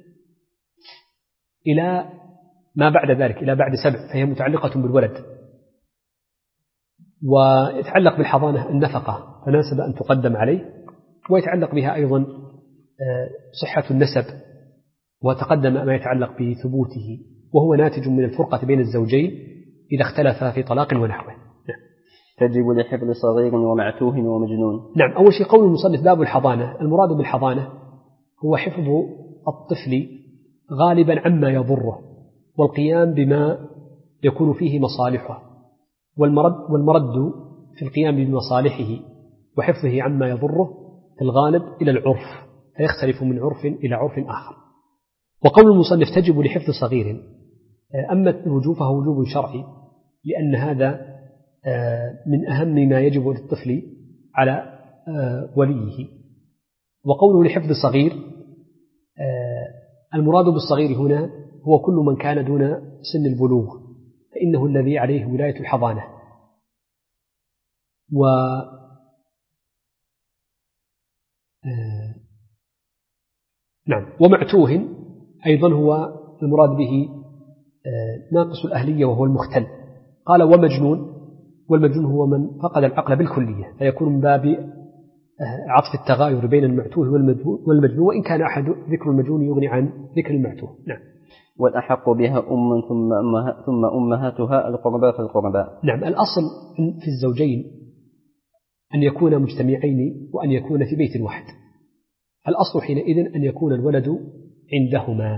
Speaker 1: إلى ما بعد ذلك، إلى بعد 7، فهي متعلقة بالولد. ويتعلق بالحضانة النفقة فناسب أن تقدم عليه، ويتعلق بها أيضا صحة النسب، وتقدم ما يتعلق بثبوته، وهو ناتج من الفرقة بين الزوجين إذا اختلفا في طلاق ونحوه.
Speaker 2: تجب لحفظ صغير ومعتوه ومجنون.
Speaker 1: نعم، أول شيء قول المصنف باب الحضانة، المراد بالحضانة هو حفظ الطفل غالبا عما يضره، والقيام بما يكون فيه مصالحه، والمرد في القيام بمصالحه وحفظه عما يضره في الغالب إلى العرف، فيختلف من عرف إلى عرف آخر. وقول المصنف تجب لحفظ صغير، أما الوجوب فهو وجوب شرعي، لأن هذا من أهم ما يجب للطفل على وليه. وقوله لحفظ صغير، المراد بالصغير هنا هو كل من كان دون سن البلوغ، فإنه الذي عليه ولاية الحضانة. نعم، ومعتوه أيضا هو المراد به ناقص الأهلية وهو المختل. قال ومجنون، والمجنون هو من فقد العقل بالكلية، فيكون من باب عطف التغاير بين المعتوه والمجنون، وإن كان أحد ذكر المجنون يغني عن ذكر المعتوه. نعم.
Speaker 2: والأحق بها ثم أمهاتها القربى فالقربى.
Speaker 1: نعم، الأصل في الزوجين أن يكون مجتمعين وأن يكون في بيت واحد، الأصل حينئذ أن يكون الولد عندهما.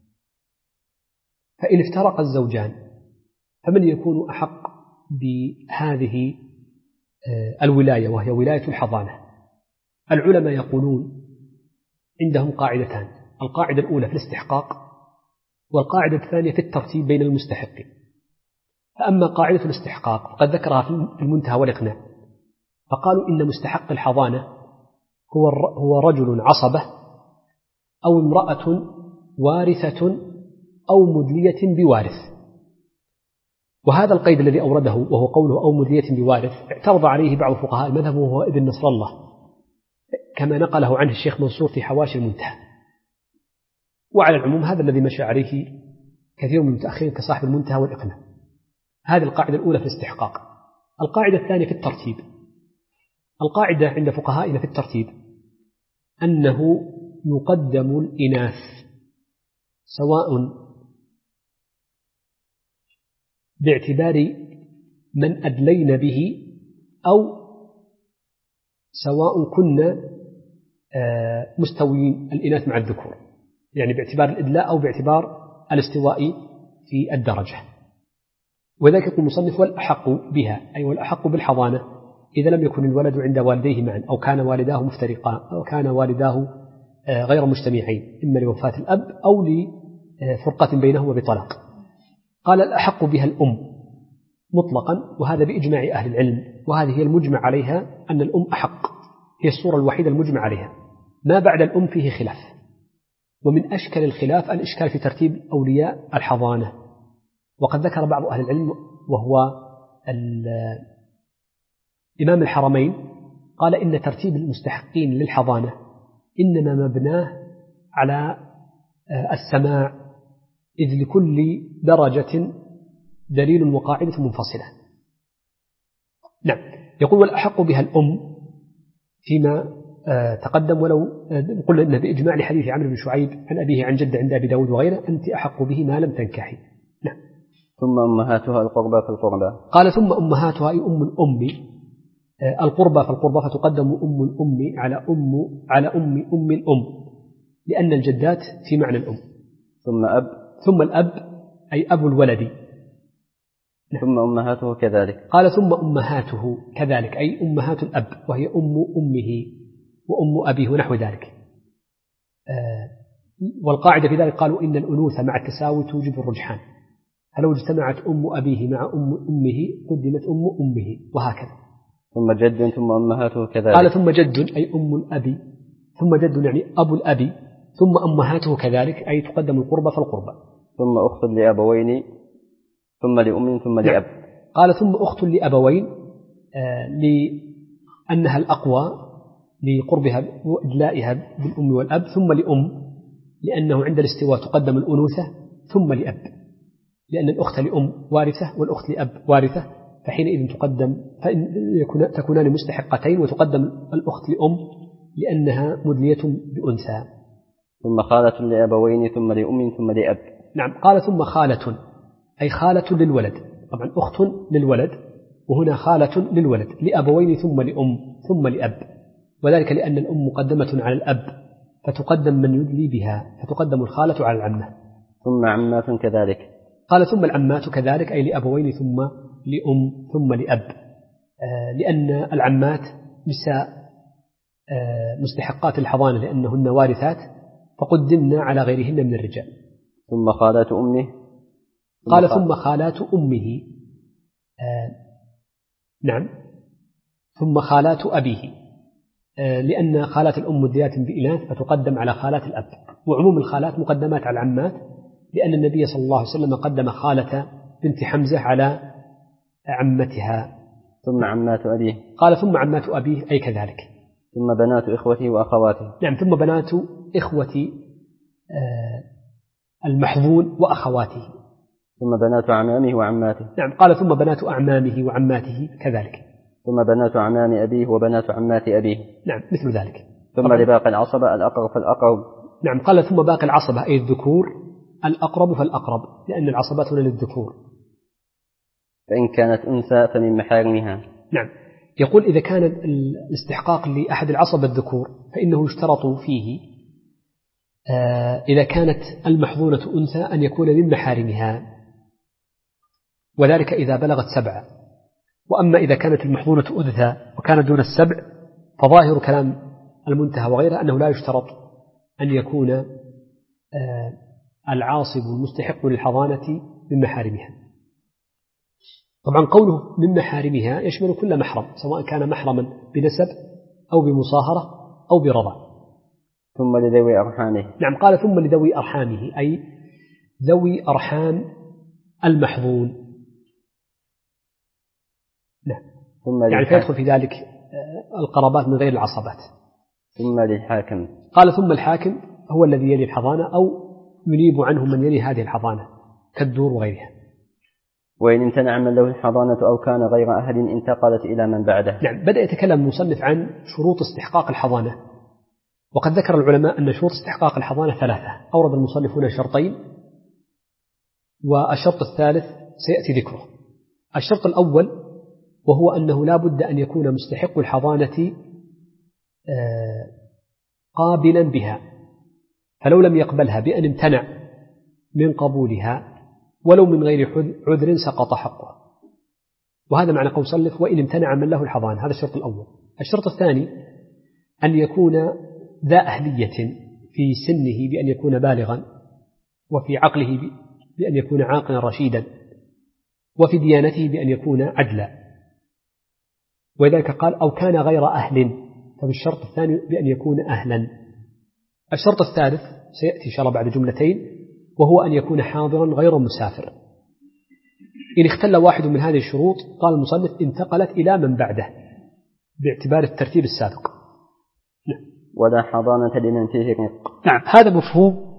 Speaker 1: فإن افترق الزوجان فمن يكون أحق بهذه الولاية وهي ولاية الحضانة؟ العلماء يقولون عندهم قاعدتان، القاعدة الأولى في الاستحقاق، والقاعدة الثانية في الترتيب بين المستحقين. فأما قاعدة الاستحقاق فقد ذكرها في المنتهى والإقناع، فقالوا إن مستحق الحضانة هو رجل عصبة أو امرأة وارثة أو مدلية بوارث. وهذا القيد الذي أورده وهو قوله أو مدلية بوارث اعترض عليه بعض فقهاء المذهب وهو ابن نصر الله، كما نقله عنه الشيخ منصور في حواشي المنتهى. وعلى العموم هذا الذي مشى عليه كثير من المتأخرين كصاحب المنتهى والإقناع. هذه القاعدة الأولى في الاستحقاق، القاعدة الثانية في الترتيب. القاعدة عند فقهائنا في الترتيب أنه يقدم الإناث سواء باعتبار من أدلين به أو سواء كنا مستويين الإناث مع الذكور، يعني باعتبار الإدلاء أو باعتبار الاستواء في الدرجة. وذلك يقول المصنف والأحق بها، أي والأحق بالحضانة إذا لم يكن الولد عند والديه معا أو كان والداه مفترقان أو كان والداه غير مجتمعين، إما لوفاة الأب أو لفرقة بينهما بطلاق. قال الأحق بها الأم مطلقا، وهذا بإجماع أهل العلم، وهذه هي المجمع عليها أن الأم أحق، هي الصورة الوحيدة المجمع عليها. ما بعد الأم فيه خلاف، ومن أشكل الخلاف الإشكال في ترتيب أولياء الحضانة. وقد ذكر بعض أهل العلم وهو إمام الحرمين قال إن ترتيب المستحقين للحضانة إنما مبناه على السماع، إذ لكل درجة دليل وقاعدة منفصلة. نعم. يقول والأحق بها الأم فيما تقدم، ولو قلنا إنه بإجماع لحديث عمرو بن شعيب عن أبيه عن جد عند أبي داود وغيره أنت أحق به ما لم تنكحي. نعم.
Speaker 2: ثم أمهاتها القربى فالقربى.
Speaker 1: قال ثم أمهاتها أي أم الأم القربى فالقربى، فتقدم أم الأم على أم الأم، لأن الجدات في معنى الأم. ثم الأب أي أبو الولد.
Speaker 2: ثم أمهاته كذلك.
Speaker 1: قال ثم أمهاته كذلك أي أمهات الأب، وهي أمه وأم أبيه ونحو ذلك. والقاعدة في ذلك قالوا إن الأنوثة مع التساوي توجب الرجحان، فلو اجتمعت أم أبيه مع أمه قدمت أمه، وهكذا.
Speaker 2: ثم جد ثم أمهاته كذلك.
Speaker 1: قال ثم جد أي أم الأب، ثم جد يعني أبو الأب، ثم أمهاته كذلك أي تقدم القربى فالقربى.
Speaker 2: ثم أخت لأبوين ثم لأم ثم لأب.
Speaker 1: قال ثم أخت لأبوين لأنها الأقوى لقربها وإدلائها بالأم والأب، ثم لأم لأنه عند الاستواء تقدم الأنوثة، ثم لأب لأن الأخت لأم وارثة والأخت لأب وارثة، فحينئذ تكونان مستحقتين، وتقدم الأخت لأم لأنها مدلية بأنثى.
Speaker 2: ثم خالة لأبوين ثم لأم ثم لأب.
Speaker 1: نعم. قال ثم خالة أي خالة للولد، طبعا أخت للولد، وهنا خالة للولد لأبوين ثم لأم ثم لأب، وذلك لأن الأم مقدمة على الأب فتقدم من يدلي بها، فتقدم الخالة على العمة.
Speaker 2: ثم عمات كذلك.
Speaker 1: قال ثم العمات كذلك أي لأبوين ثم لأم ثم لأب، لأن العمات نساء مستحقات الحضانة لأنهن وارثات، فقدمنا على غيرهن من الرجال.
Speaker 2: ثم خالات أمه.
Speaker 1: قال ثم خالات أمه. نعم. ثم خالات أبيه، لأن خالات الأم مدليات بإناث فتقدم على خالات الأب، وعموم الخالات مقدمات على العمات، لأن النبي صلى الله عليه وسلم قدم خالة بنت حمزة على عمتها.
Speaker 2: ثم عمات أبيه.
Speaker 1: قال ثم عمات أبيه أي كذلك.
Speaker 2: ثم بنات إخوته وأخواته.
Speaker 1: نعم. ثم بنات إخوة المحظون وأخواته.
Speaker 2: ثم بنات أعمامه وعماته.
Speaker 1: نعم. قال ثم بنات أعمامه وعماته كذلك.
Speaker 2: ثم بنات أعمام أبيه وبنات عمات أبيه.
Speaker 1: نعم مثل ذلك.
Speaker 2: ثم لباقي العصبة الأقرب فالأقرب.
Speaker 1: نعم. قال ثم باقي العصبة أي الذكور الأقرب فالأقرب، لأن العصبات هنا للذكور.
Speaker 2: فإن كانت أنثى فمن محارمها.
Speaker 1: نعم. يقول إذا كان الاستحقاق لأحد العصبة الذكور فإنه يشترط فيه إذا كانت المحظونة أنثى أن يكون من محارمها، وذلك إذا بلغت 7. وأما إذا كانت المحظونة أنثى وكانت دون 7 فظاهر كلام المنتهى وغيره أنه لا يشترط أن يكون العاصب المستحق للحضانة من محارمها. طبعا قوله من محارمها يشمل كل محرم، سواء كان محرما بنسب أو بمصاهرة أو برضا.
Speaker 2: ثم لذوي أرحامه.
Speaker 1: نعم. قال ثم لذوي أرحامه أي ذوي أرحام المحظون. نعم. يعني فيدخل في ذلك القرابات من غير العصبات.
Speaker 2: ثم للحاكم.
Speaker 1: قال ثم الحاكم هو الذي يلي الحضانة أو ينيب عنه من يلي هذه الحضانة كالدور وغيرها.
Speaker 2: وإن امتنع من له الحضانة أو كان غير أهل انتقلت إلى من بعده.
Speaker 1: نعم، بدأ يتكلم المصنف عن شروط استحقاق الحضانة، وقد ذكر العلماء أن شروط استحقاق الحضانة 3. أورد المصنف هنا شرطين، والشرط الثالث سيأتي ذكره. الشرط الأول وهو أنه لا بد أن يكون مستحق الحضانة قابلا بها، فلو لم يقبلها بأن امتنع من قبولها ولو من غير عذر سقط حقه، وهذا معنى قول المصنف وإن امتنع من له الحضانة. هذا الشرط الأول. الشرط الثاني أن يكون ذا أهلية في سنه بأن يكون بالغا، وفي عقله بأن يكون عاقلا رشيدا، وفي ديانته بأن يكون عدلا، ولذلك قال أو كان غير أهل، فبالشرط الثاني بأن يكون أهلا. الشرط الثالث سيأتي إن شاء الله بعد جملتين، وهو أن يكون حاضرا غير مسافر. إن اختل واحد من هذه الشروط قال المصنف انتقلت إلى من بعده باعتبار الترتيب السابق.
Speaker 2: نعم. ولا حضانة لمن فيه رق.
Speaker 1: نعم، هذا مفهوم.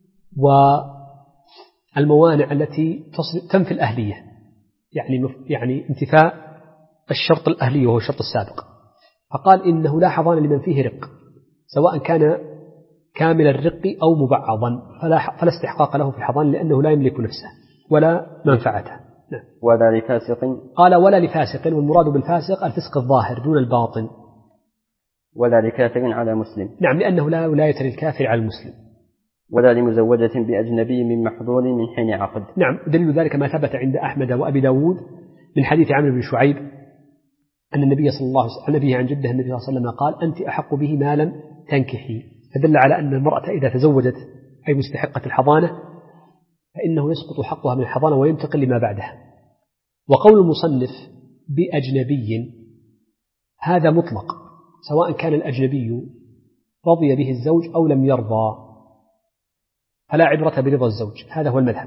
Speaker 1: والموانع التي تنفي الأهلية، يعني انتفاء الشرط الأهلي وهو الشرط السابق. فقال إنه لا حضانة لمن فيه رق، سواء كان كامل الرق أو مبعضا، فلا استحقاق له في الحضانة لأنه لا يملك نفسه ولا منفعته. نعم.
Speaker 2: ولا لفاسق.
Speaker 1: قال ولا لفاسق، والمراد بالفاسق الفسق الظاهر دون الباطن.
Speaker 2: ولا لكافر على مسلم.
Speaker 1: نعم، لأنه لا ولاية للكافر على المسلم.
Speaker 2: ولا لمزوجة بأجنبي من محظور من حين عقد.
Speaker 1: نعم، دليل ذلك ما ثبت عند أحمد وأبي داود من حديث عمرو بن شعيب أن النبي صلى الله عليه وسلم نبيه عن جده النبي صلى الله عليه وسلم قال أنت أحق به ما لم تنكحي، فدل على أن المرأة إذا تزوجت أي مستحقة الحضانة فإنه يسقط حقها من الحضانة وينتقل لما بعدها. وقول المصنف بأجنبي هذا مطلق، سواء كان الأجنبي رضي به الزوج أو لم يرضى، فلا عبرة برضا الزوج، هذا هو المذهب.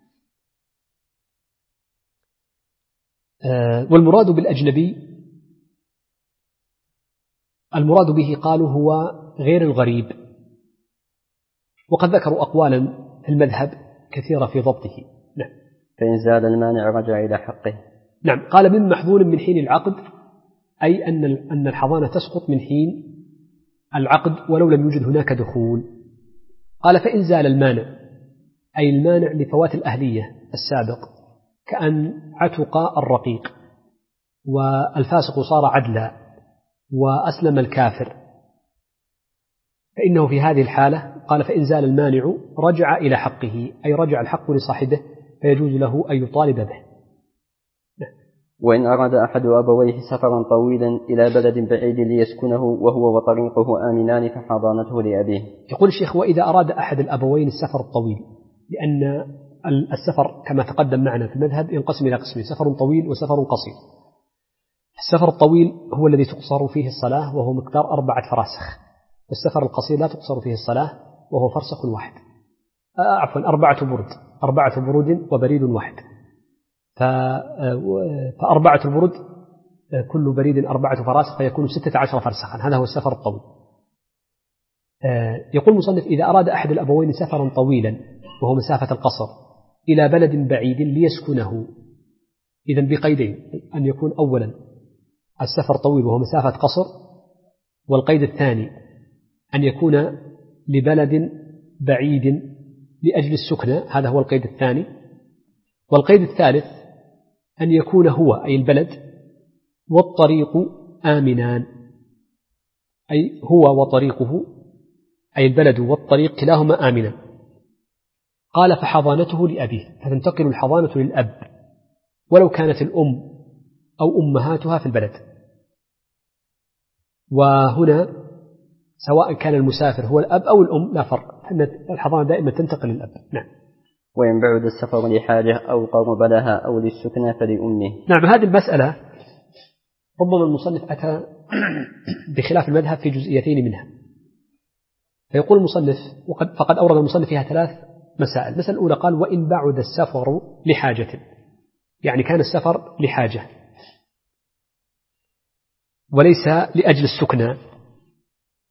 Speaker 1: والمراد بالأجنبي المراد به قالوا هو غير الغريب، وقد ذكروا أقوالا في المذهب كثيرة في ضبطه. نعم.
Speaker 2: فإن زال المانع رجع إلى حقه.
Speaker 1: نعم، قال من محظور من حين العقد، أي أن الحضانة تسقط من حين العقد ولو لم يوجد هناك دخول. قال فإن زال المانع، أي المانع لفوات الأهلية السابق، كأن عتق الرقيق والفاسق صار عدلا وأسلم الكافر، فإنه في هذه الحالة قال فإن زال المانع رجع إلى حقه، أي رجع الحق لصاحبه فيجوز له أن يطالب به.
Speaker 2: وإن أراد أحد أبويه سفرا طويلا إلى بلد بعيد ليسكنه وهو وطريقه آمنان فحضانته لأبيه.
Speaker 1: يقول الشيخ وإذا أراد أحد الأبوين السفر الطويل، لأن السفر كما تقدم معنا في المذهب ينقسم إلى قسمين، سفر طويل وسفر قصير. السفر الطويل هو الذي تقصر فيه الصلاة وهو مقدار 4 فراسخ، والسفر القصير لا تقصر فيه الصلاة وهو فرسخ واحد، 4 برود وبريد واحد. ف4 برود كل بريد 4 فراسخ فيكون 16 فرسخا، هذا هو السفر الطويل. يقول المصنف إذا أراد أحد الأبوين سفرا طويلا وهو مسافة القصر إلى بلد بعيد ليسكنه، إذن بقيدين، أن يكون أولا السفر طويل وهو مسافة قصر، والقيد الثاني أن يكون لبلد بعيد لأجل السكنة، هذا هو القيد الثاني. والقيد الثالث أن يكون هو أي البلد والطريق آمنان، أي هو وطريقه أي البلد والطريق كلاهما آمنا. قال فحضانته لأبيه، فتنتقل الحضانة للأب ولو كانت الأم أو أمهاتها في البلد. وهنا سواء كان المسافر هو الأب أو الأم لا فرق، فإن الحضانة دائما تنتقل للأب. نعم.
Speaker 2: وإن بعد السفر لحاجة أو قرب لها أو للسكنة فلأمه. نعم،
Speaker 1: هذه المسألة ربما المصنف أتى بخلاف المذهب في جزئيتين منها. فيقول المصنف فقد أورد المصنف فيها 3 مسائل. المسألة الأولى قال وإن بعد السفر لحاجة، يعني كان السفر لحاجة وليس لأجل السكنة،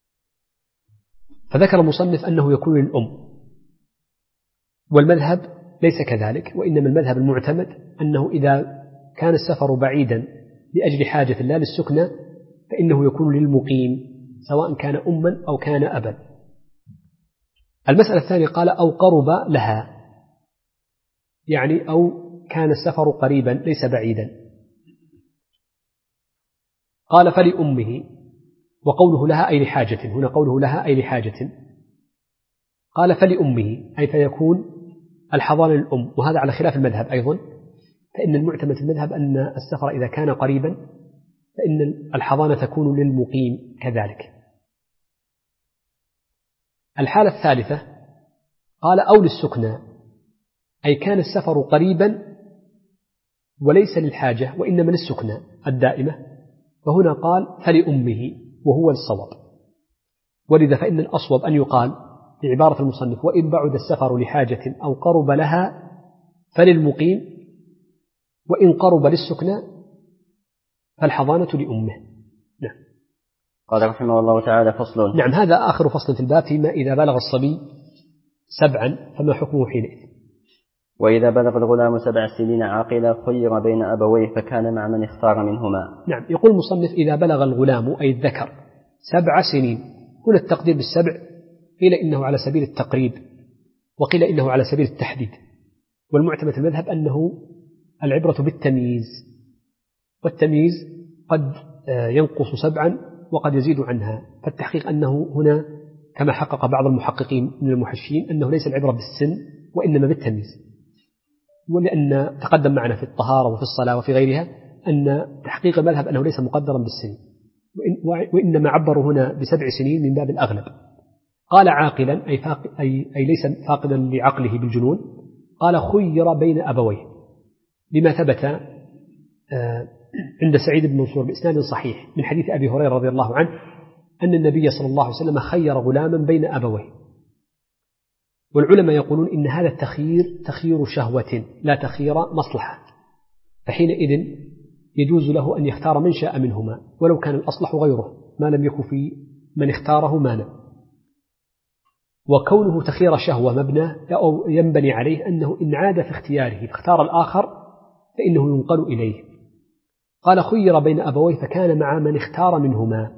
Speaker 1: فذكر المصنف أنه يكون للأم، والمذهب ليس كذلك، وإنما المذهب المعتمد أنه إذا كان السفر بعيدا لأجل حاجة لا للسكنى فإنه يكون للمقيم سواء كان أما أو كان أبا. المسألة الثانية قال أو قرب لها، يعني أو كان السفر قريبا ليس بعيدا. قال فلأمه، وقوله لها أي لحاجة، هنا قوله لها أي لحاجة. قال فلأمه أي فيكون الحضانة للأم، وهذا على خلاف المذهب أيضا، فإن المعتمد في المذهب أن السفر إذا كان قريبا فإن الحضانة تكون للمقيم كذلك. الحالة الثالثة قال أو للسكنى، أي كان السفر قريبا وليس للحاجة وإنما للسكنى الدائمة، فهنا قال فلأمه وهو الصواب. ولذا فإن الأصوب أن يقال بعبارة المصنف وإن بعد السفر لحاجة أو قرب لها فللمقيم، وإن قرب للسكنى فالحضانة لأمه. نعم.
Speaker 2: قال رحمه الله تعالى فصل.
Speaker 1: نعم، هذا آخر فصل في الباب فيما إذا بلغ الصبي 7 فما حكمه حينئذ.
Speaker 2: وإذا بلغ الغلام 7 سنين عاقلا خير بين أبويه فكان مع من اختار منهما.
Speaker 1: نعم، يقول المصنف إذا بلغ الغلام أي الذكر 7 سنين، هنا التقدير بالسبع قيل إنه على سبيل التقريب وقيل إنه على سبيل التحديد، والمعتمد المذهب أنه العبرة بالتمييز، والتمييز قد ينقص 7 وقد يزيد عنها، فالتحقيق أنه هنا كما حقق بعض المحققين من المحشين أنه ليس العبرة بالسن وإنما بالتمييز، ولأن تقدم معنا في الطهارة وفي الصلاة وفي غيرها أن تحقيق المذهب أنه ليس مقدرا بالسن، وإنما عبروا هنا ب7 سنين من باب الأغلب. قال عاقلا أي ليس فاقدا لعقله بالجنون. قال خير بين أبويه، لما ثبت عند سعيد بن منصور بإسناد صحيح من حديث أبي هريرة رضي الله عنه أن النبي صلى الله عليه وسلم خير غلاما بين أبويه. والعلماء يقولون إن هذا التخيير تخيير شهوة لا تخيير مصلحة، فحينئذ يجوز له أن يختار من شاء منهما ولو كان الأصلح غيره ما لم يكن في من اختاره مانع. وكونه تخيير شهوة مبنى أو ينبني عليه أنه إن عاد في اختياره فاختار الآخر فإنه ينقل إليه. قال خير بين أبويه فكان مع من اختار منهما،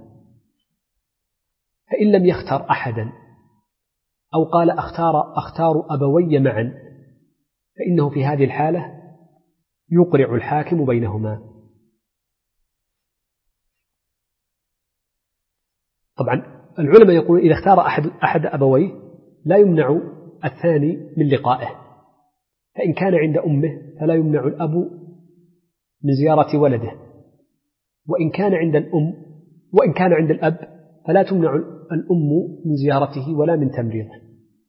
Speaker 1: فإن لم يختار أحدا أو قال أختار أبوي معا فإنه في هذه الحالة يقرع الحاكم بينهما. طبعا العلماء يقولون إذا اختار أحد أبويه لا يمنع الثاني من لقائه، فإن كان عند أمه فلا يمنع الأب من زيارة ولده، وإن كان عند الأب فلا تمنع الأم من زيارته ولا من تمريضه.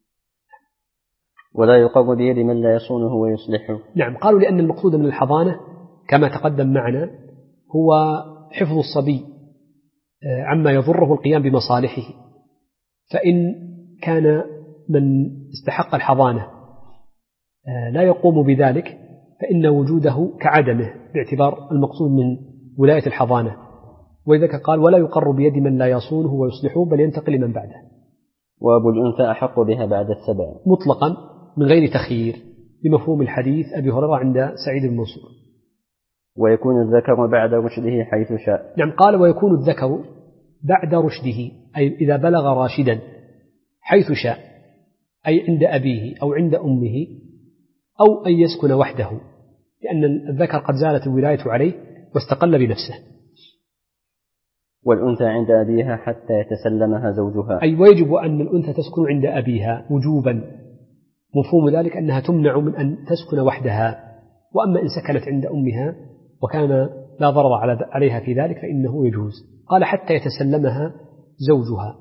Speaker 2: ولا يقر بيد من لا يصونه ويصلحه.
Speaker 1: نعم، قالوا لأن المقصود من الحضانة كما تقدم معنا هو حفظ الصبي عما يضره القيام بمصالحه، فإن كان من استحق الحضانة لا يقوم بذلك فإن وجوده كعدمه باعتبار المقصود من ولاية الحضانة. وإذا قال ولا يقر بيد من لا يصونه ويصلحه بل ينتقل لمن بعده.
Speaker 2: وأبو الأنثى أحق بها بعد 7
Speaker 1: مطلقا من غير تخيير بمفهوم الحديث أبي هريرة عند سعيد بن منصور.
Speaker 2: ويكون الذكر بعد رشده حيث شاء.
Speaker 1: نعم، قال ويكون الذكر بعد رشده أي إذا بلغ راشدا حيث شاء، أي عند أبيه أو عند أمه أو أن يسكن وحده، لأن الذكر قد زالت الولاية عليه واستقل بنفسه.
Speaker 2: والأنثى عند أبيها حتى يتسلمها زوجها،
Speaker 1: أي ويجب أن الأنثى تسكن عند أبيها وجوبا، مفهوم ذلك أنها تمنع من أن تسكن وحدها، وأما إن سكنت عند أمها وكان لا ضرر عليها في ذلك فإنه يجوز. قال حتى يتسلمها زوجها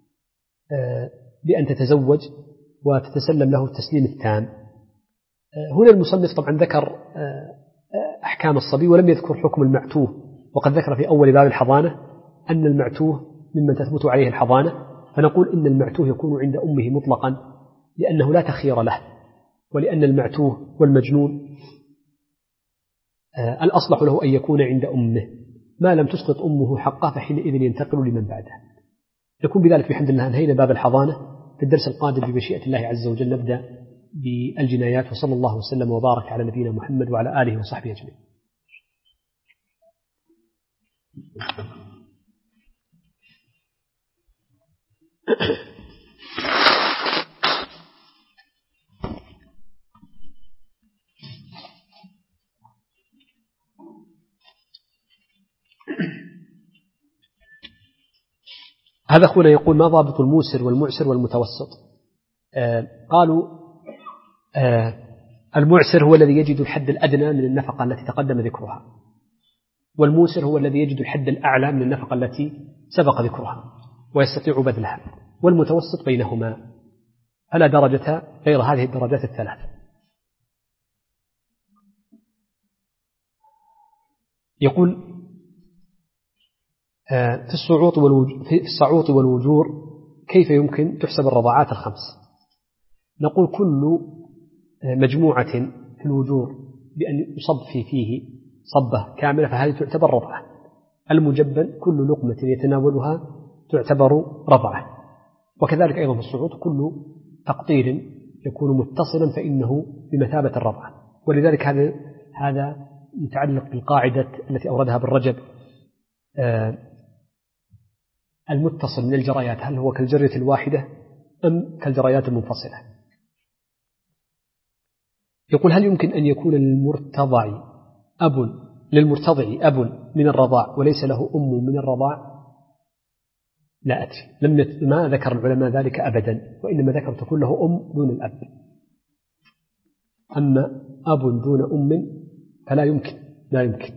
Speaker 1: بأن تتزوج وتتسلم له التسليم التام. هنا المصنف طبعا ذكر أحكام الصبي ولم يذكر حكم المعتوه، وقد ذكر في أول باب الحضانة أن المعتوه ممن تثبت عليه الحضانة، فنقول إن المعتوه يكون عند أمه مطلقا لأنه لا تخير له، ولأن المعتوه والمجنون الأصلح له أن يكون عند أمه ما لم تسقط أمه حقه فحينئذ ينتقل لمن بعده. نكون بذلك بحمد الله انهينا باب الحضانة. في الدرس القادم بمشيئة الله عز وجل نبدأ بالجنايات. وصلى الله وسلم وبارك على نبينا محمد وعلى آله وصحبه أجمعين. هذا أخونا يقول: ما ضابط الموسر والمعسر والمتوسط؟ قالوا المعسر هو الذي يجد الحد الأدنى من النفقة التي تقدم ذكرها، والموسر هو الذي يجد الحد الأعلى من النفقة التي سبق ذكرها ويستطيع بذلها، والمتوسط بينهما، فلا درجة غير هذه الدرجات الثلاث. يقول: في الصعوط والوجور كيف يمكن تحسب الرضاعات الخمس؟ نقول: كل مجموعة في الوجور بأن يصب فيه صبة كاملة فهذه تعتبر رضعة. المجبن كل لقمة يتناولها تعتبر رضعة. وكذلك أيضا في الصعوط كل تقطير يكون متصلا فإنه بمثابة الرضعة. ولذلك هذا متعلق بالقاعدة التي أوردها بالرجب: المتصل من الجريات هل هو كالجرية الواحدة أم كالجريات المنفصلة؟ يقول: هل يمكن أن يكون للمرتضع أب من الرضاع وليس له أم من الرضاع؟ لا أدري، ما ذكر العلماء ذلك أبدا، وإنما ذكر تكون له أم دون الأب. أما أب دون أم فلا يمكن، لا يمكن.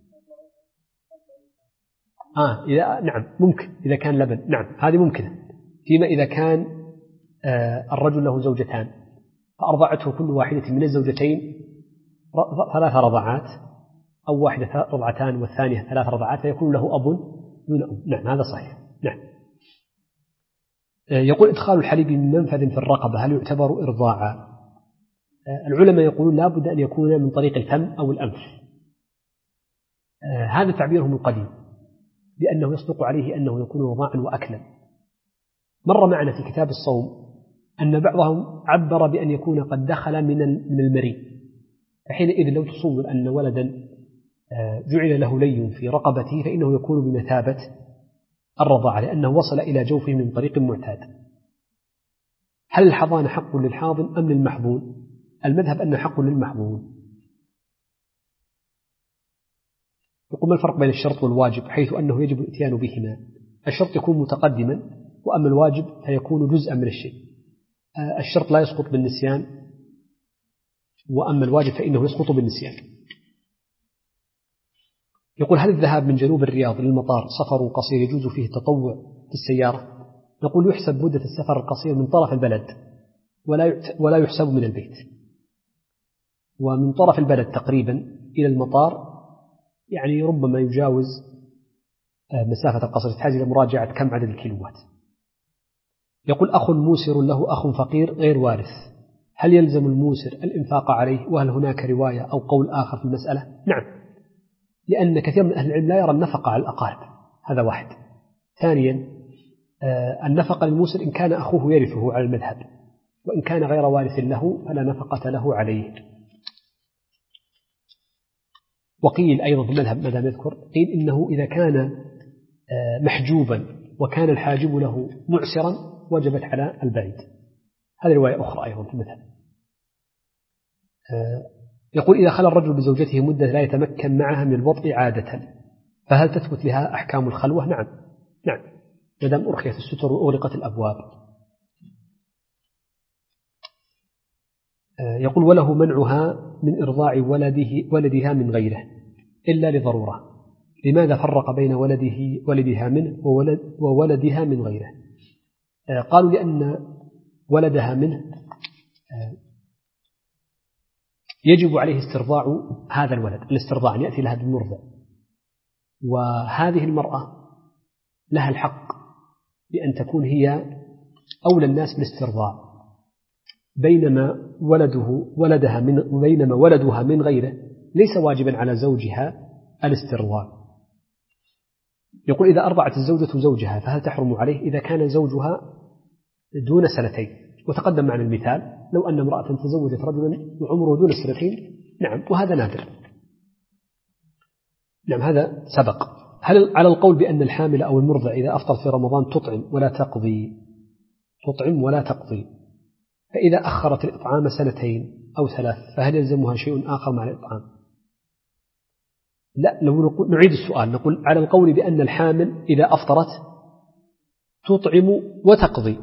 Speaker 1: نعم ممكن إذا كان لبن، نعم هذه ممكنة. فيما إذا كان الرجل له زوجتان فأرضعته كل واحدة من الزوجتين 3 رضعات، أو واحدة رضعتان والثانية 3 رضعات، فيكون له أب دون أم. نعم هذا صحيح. نعم. يقول: إدخال الحليب من منفذ في الرقبة هل يعتبر إرضاعا؟ العلماء يقولون لا بد أن يكون من طريق الفم أو الأنف. هذا تعبيرهم القديم، لأنه يصدق عليه أنه يكون رضاعا وأكلا. مر معنا في كتاب الصوم أن بعضهم عبر بأن يكون قد دخل من المريء، فحينئذ لو تصور أن ولدا جعل له لي في رقبته فإنه يكون بمثابة الرضاعة، لأنه وصل إلى جوفه من طريق معتاد. هل الحضانة حق للحاضن أم للمحظون؟ المذهب أنه حق للمحظون. يقول: ما الفرق بين الشرط والواجب حيث أنه يجب الاتيان بهما؟ الشرط يكون متقدما، وأما الواجب فيكون جزءا من الشيء. الشرط لا يسقط بالنسيان، وأما الواجب فإنه يسقط بالنسيان. يقول: هل الذهاب من جنوب الرياض للمطار سفر قصير يجوز فيه التطوع في السيارة؟ نقول: يحسب مدة السفر القصير من طرف البلد ولا يحسب من البيت. ومن طرف البلد تقريبا إلى المطار يعني ربما يجاوز مسافة القصر، تحتاج إلى مراجعة كم عدد الكيلوات. يقول: أخ موسر له أخ فقير غير وارث، هل يلزم الموسر الإنفاق عليه؟ وهل هناك رواية أو قول آخر في المسألة؟ نعم، لأن كثير من أهل العلم لا يرى النفقة على الأقارب، هذا واحد. ثانيا النفقة للموسر إن كان أخوه يرثه على المذهب، وإن كان غير وارث له فلا نفقة له عليه. وقيل أيضا في المذهب ماذا نذكر؟ قيل إنه إذا كان محجوبا وكان الحاجب له معسرا وجبت على البعيد. هذه رواية أخرى أيضا في المذهب. يقول: إذا خلى الرجل بزوجته مدة لا يتمكن معها من الوطء عادة فهل تثبت لها أحكام الخلوة؟ نعم ما دام أرخيت الستر وأغلقت الأبواب. يقول: وله منعها من إرضاع ولدها من غيره إلا لضرورة، لماذا فرق بين ولدها منه وولدها من غيره؟ قالوا: لأن ولدها منه يجب عليه استرضاع هذا الولد، الاسترضاع يأتي لها بالمرضع، وهذه المرأة لها الحق بأن تكون هي أولى الناس بالاسترضاع، بينما ولدها من غيره ليس واجبا على زوجها الاسترضاع. يقول: إذا أرضعت الزوجة زوجها فهل تحرم عليه إذا كان زوجها دون 2 سنين؟ وتقدم معنا المثال لو أن امرأة تزوجت رجلا وعمره دون السنتين، نعم، وهذا نادر. نعم، هذا سبق. هل على القول بأن الحامل أو المرضع إذا أفطر في رمضان تطعم ولا تقضي، فإذا أخرت الإطعام 2 أو 3 فهل يلزمها شيء آخر مع الإطعام؟ لا، لو نعيد السؤال نقول على القول بأن الحامل إذا أفطرت تطعم وتقضي،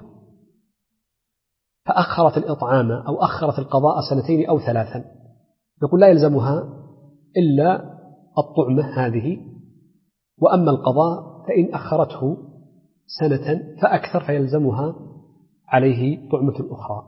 Speaker 1: فأخرت الإطعام أو أخرت القضاء 2 أو 3، نقول لا يلزمها إلا الطعمة هذه، وأما القضاء فإن أخرته 1 فأكثر فيلزمها عليه طعمة الأخرى.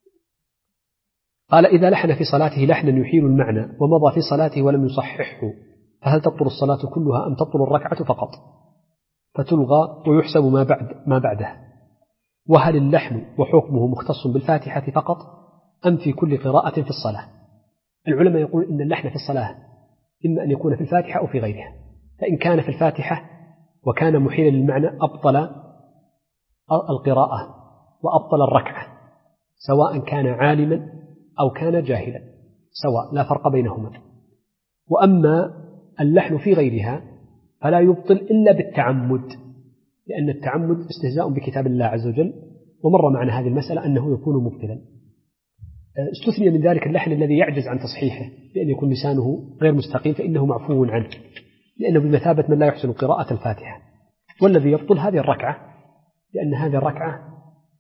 Speaker 1: قال إذا لحن في صلاته لحنا يحيل المعنى ومضى في صلاته ولم يصححه فهل تبطل الصلاة كلها أم تبطل الركعة فقط فتلغى ويحسب ما بعده؟ وهل اللحن وحكمه مختص بالفاتحة فقط أم في كل قراءة في الصلاة؟ العلماء يقول إن اللحن في الصلاة إما أن يكون في الفاتحة أو في غيرها، فإن كان في الفاتحة وكان محيلا للمعنى أبطل القراءة وأبطل الركعة، سواء كان عالما أو كان جاهلا، سواء، لا فرق بينهما. وأما اللحن في غيرها فلا يبطل إلا بالتعمد، لأن التعمد استهزاء بكتاب الله عز وجل، ومر معنا هذه المسألة أنه يكون مبطلا. استثني من ذلك اللحن الذي يعجز عن تصحيحه بأن يكون لسانه غير مستقيم فإنه معفو عنه، لأنه بمثابة من لا يحسن قراءة الفاتحة. والذي يبطل هذه الركعة، لأن هذه الركعة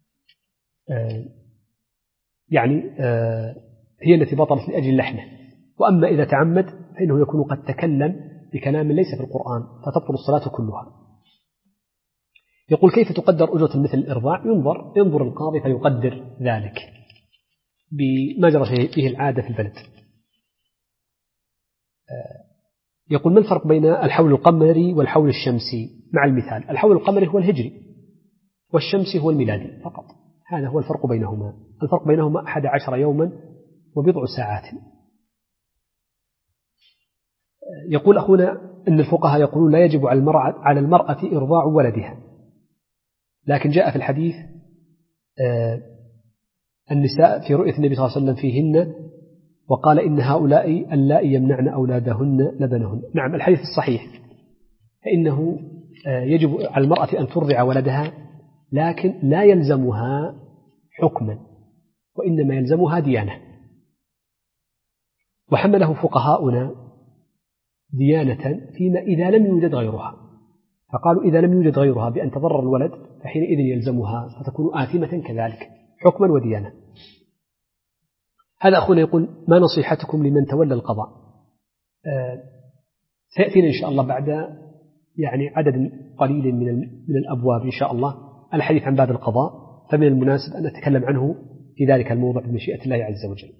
Speaker 1: هي التي بطلت لأجل لحنه. وأما إذا تعمد فإنه يكون قد تكلم بكلام ليس في القرآن فتبطل الصلاة كلها. يقول كيف تقدر أجرة مثل الإرضاع؟ ينظر القاضي فيقدر ذلك بما جرى به العادة في البلد. يقول ما الفرق بين الحول القمري والحول الشمسي مع المثال؟ الحول القمري هو الهجري والشمسي هو الميلادي فقط، هذا هو الفرق بينهما. الفرق بينهما 11 يوما وبضع ساعات. يقول أخونا أن الفقهاء يقولون لا يجب على المرأة إرضاع ولدها، لكن جاء في الحديث النساء في رؤية النبي صلى الله عليه وسلم فيهن وقال إن هؤلاء اللائي يمنعن أولادهن لبنهن. نعم، الحديث الصحيح، فإنه يجب على المرأة أن ترضع ولدها، لكن لا يلزمها حكما وإنما يلزمها ديانة. وحمله فقهاؤنا ديانة فيما إذا لم يوجد غيرها، فقالوا إذا لم يوجد غيرها بأن تضرر الولد فحينئذ يلزمها فتكون آثمة كذلك حكما وديانة. هذا أخونا يقول ما نصيحتكم لمن تولى القضاء؟ سيأتينا إن شاء الله بعد عدد قليل من الأبواب إن شاء الله الحديث عن باب القضاء، فمن المناسب أن نتكلم عنه في ذلك الموضع بمشيئة الله عز وجل.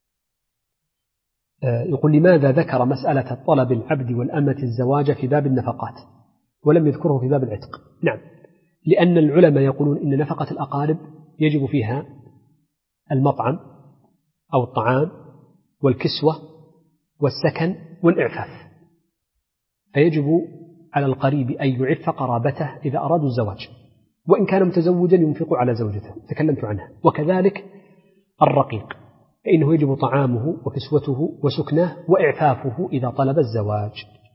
Speaker 1: يقول لماذا ذكر مسألة طلب العبد والأمة الزواج في باب النفقات ولم يذكره في باب العتق؟ نعم، لأن العلماء يقولون إن نفقة الأقارب يجب فيها المطعم أو الطعام والكسوة والسكن والإعفاف، فيجب على القريب أن يعف قرابته إذا أرادوا الزواج، وإن كان متزوجا ينفق على زوجته تكلمت عنها. وكذلك الرقيق فإنه يجب طعامه وكسوته وسكنه وإعفافه إذا طلب الزواج.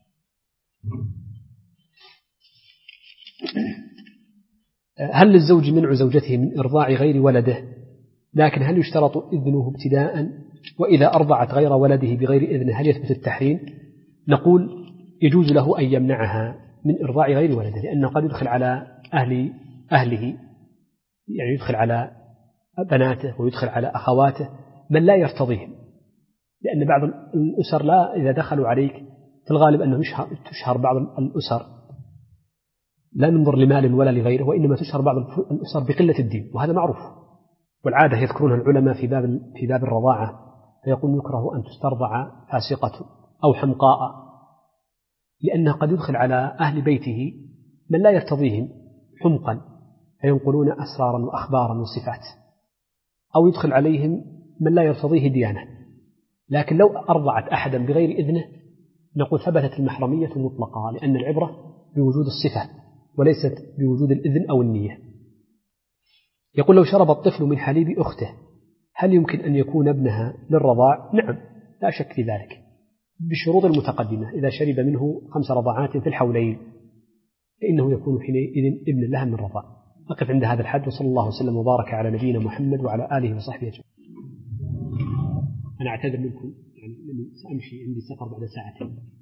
Speaker 1: هل للزوج منع زوجته من إرضاع غير ولده؟ لكن هل يشترط إذنه ابتداء؟ وإذا أرضعت غير ولده بغير إذنه هل يثبت التحريم؟ نقول يجوز له أن يمنعها من إرضاع غير ولده، لأنه قد يدخل على أهله، يدخل على بناته ويدخل على أخواته من لا يرتضيهم، لأن بعض الأسر لا إذا دخلوا عليك في الغالب أنه تشهر بعض الأسر لا ننظر لمال ولا لغيره، وإنما تشهر بعض الأسر بقلة الدين، وهذا معروف. والعادة يذكرونها العلماء في باب الرضاعة، فيقول يكره أن تسترضع فاسقة أو حمقاء، لأنه قد يدخل على أهل بيته من لا يرتضيهم حمقا فينقلون أسرارا وأخبارا وصفات، أو يدخل عليهم من لا يرتضيه ديانة. لكن لو أرضعت أحدا بغير إذنه نقول ثبتت المحرمية مطلقة، لأن العبرة بوجود الصفة وليست بوجود الإذن أو النية. يقول لو شرب الطفل من حليب أخته هل يمكن أن يكون ابنها للرضاع؟ نعم، لا شك في ذلك، بالشروط المتقدمة. إذا شرب منه 5 رضعات في الحولين فإنه يكون حينئذ ابن لها من رضاع. أقف عند هذا الحد، وصلى الله وسلم وبارك على نبينا محمد وعلى آله وصحبه أجمعين. أنا أعتذر منكم، يعني سأمشي، عندي سفر بعد ساعتين.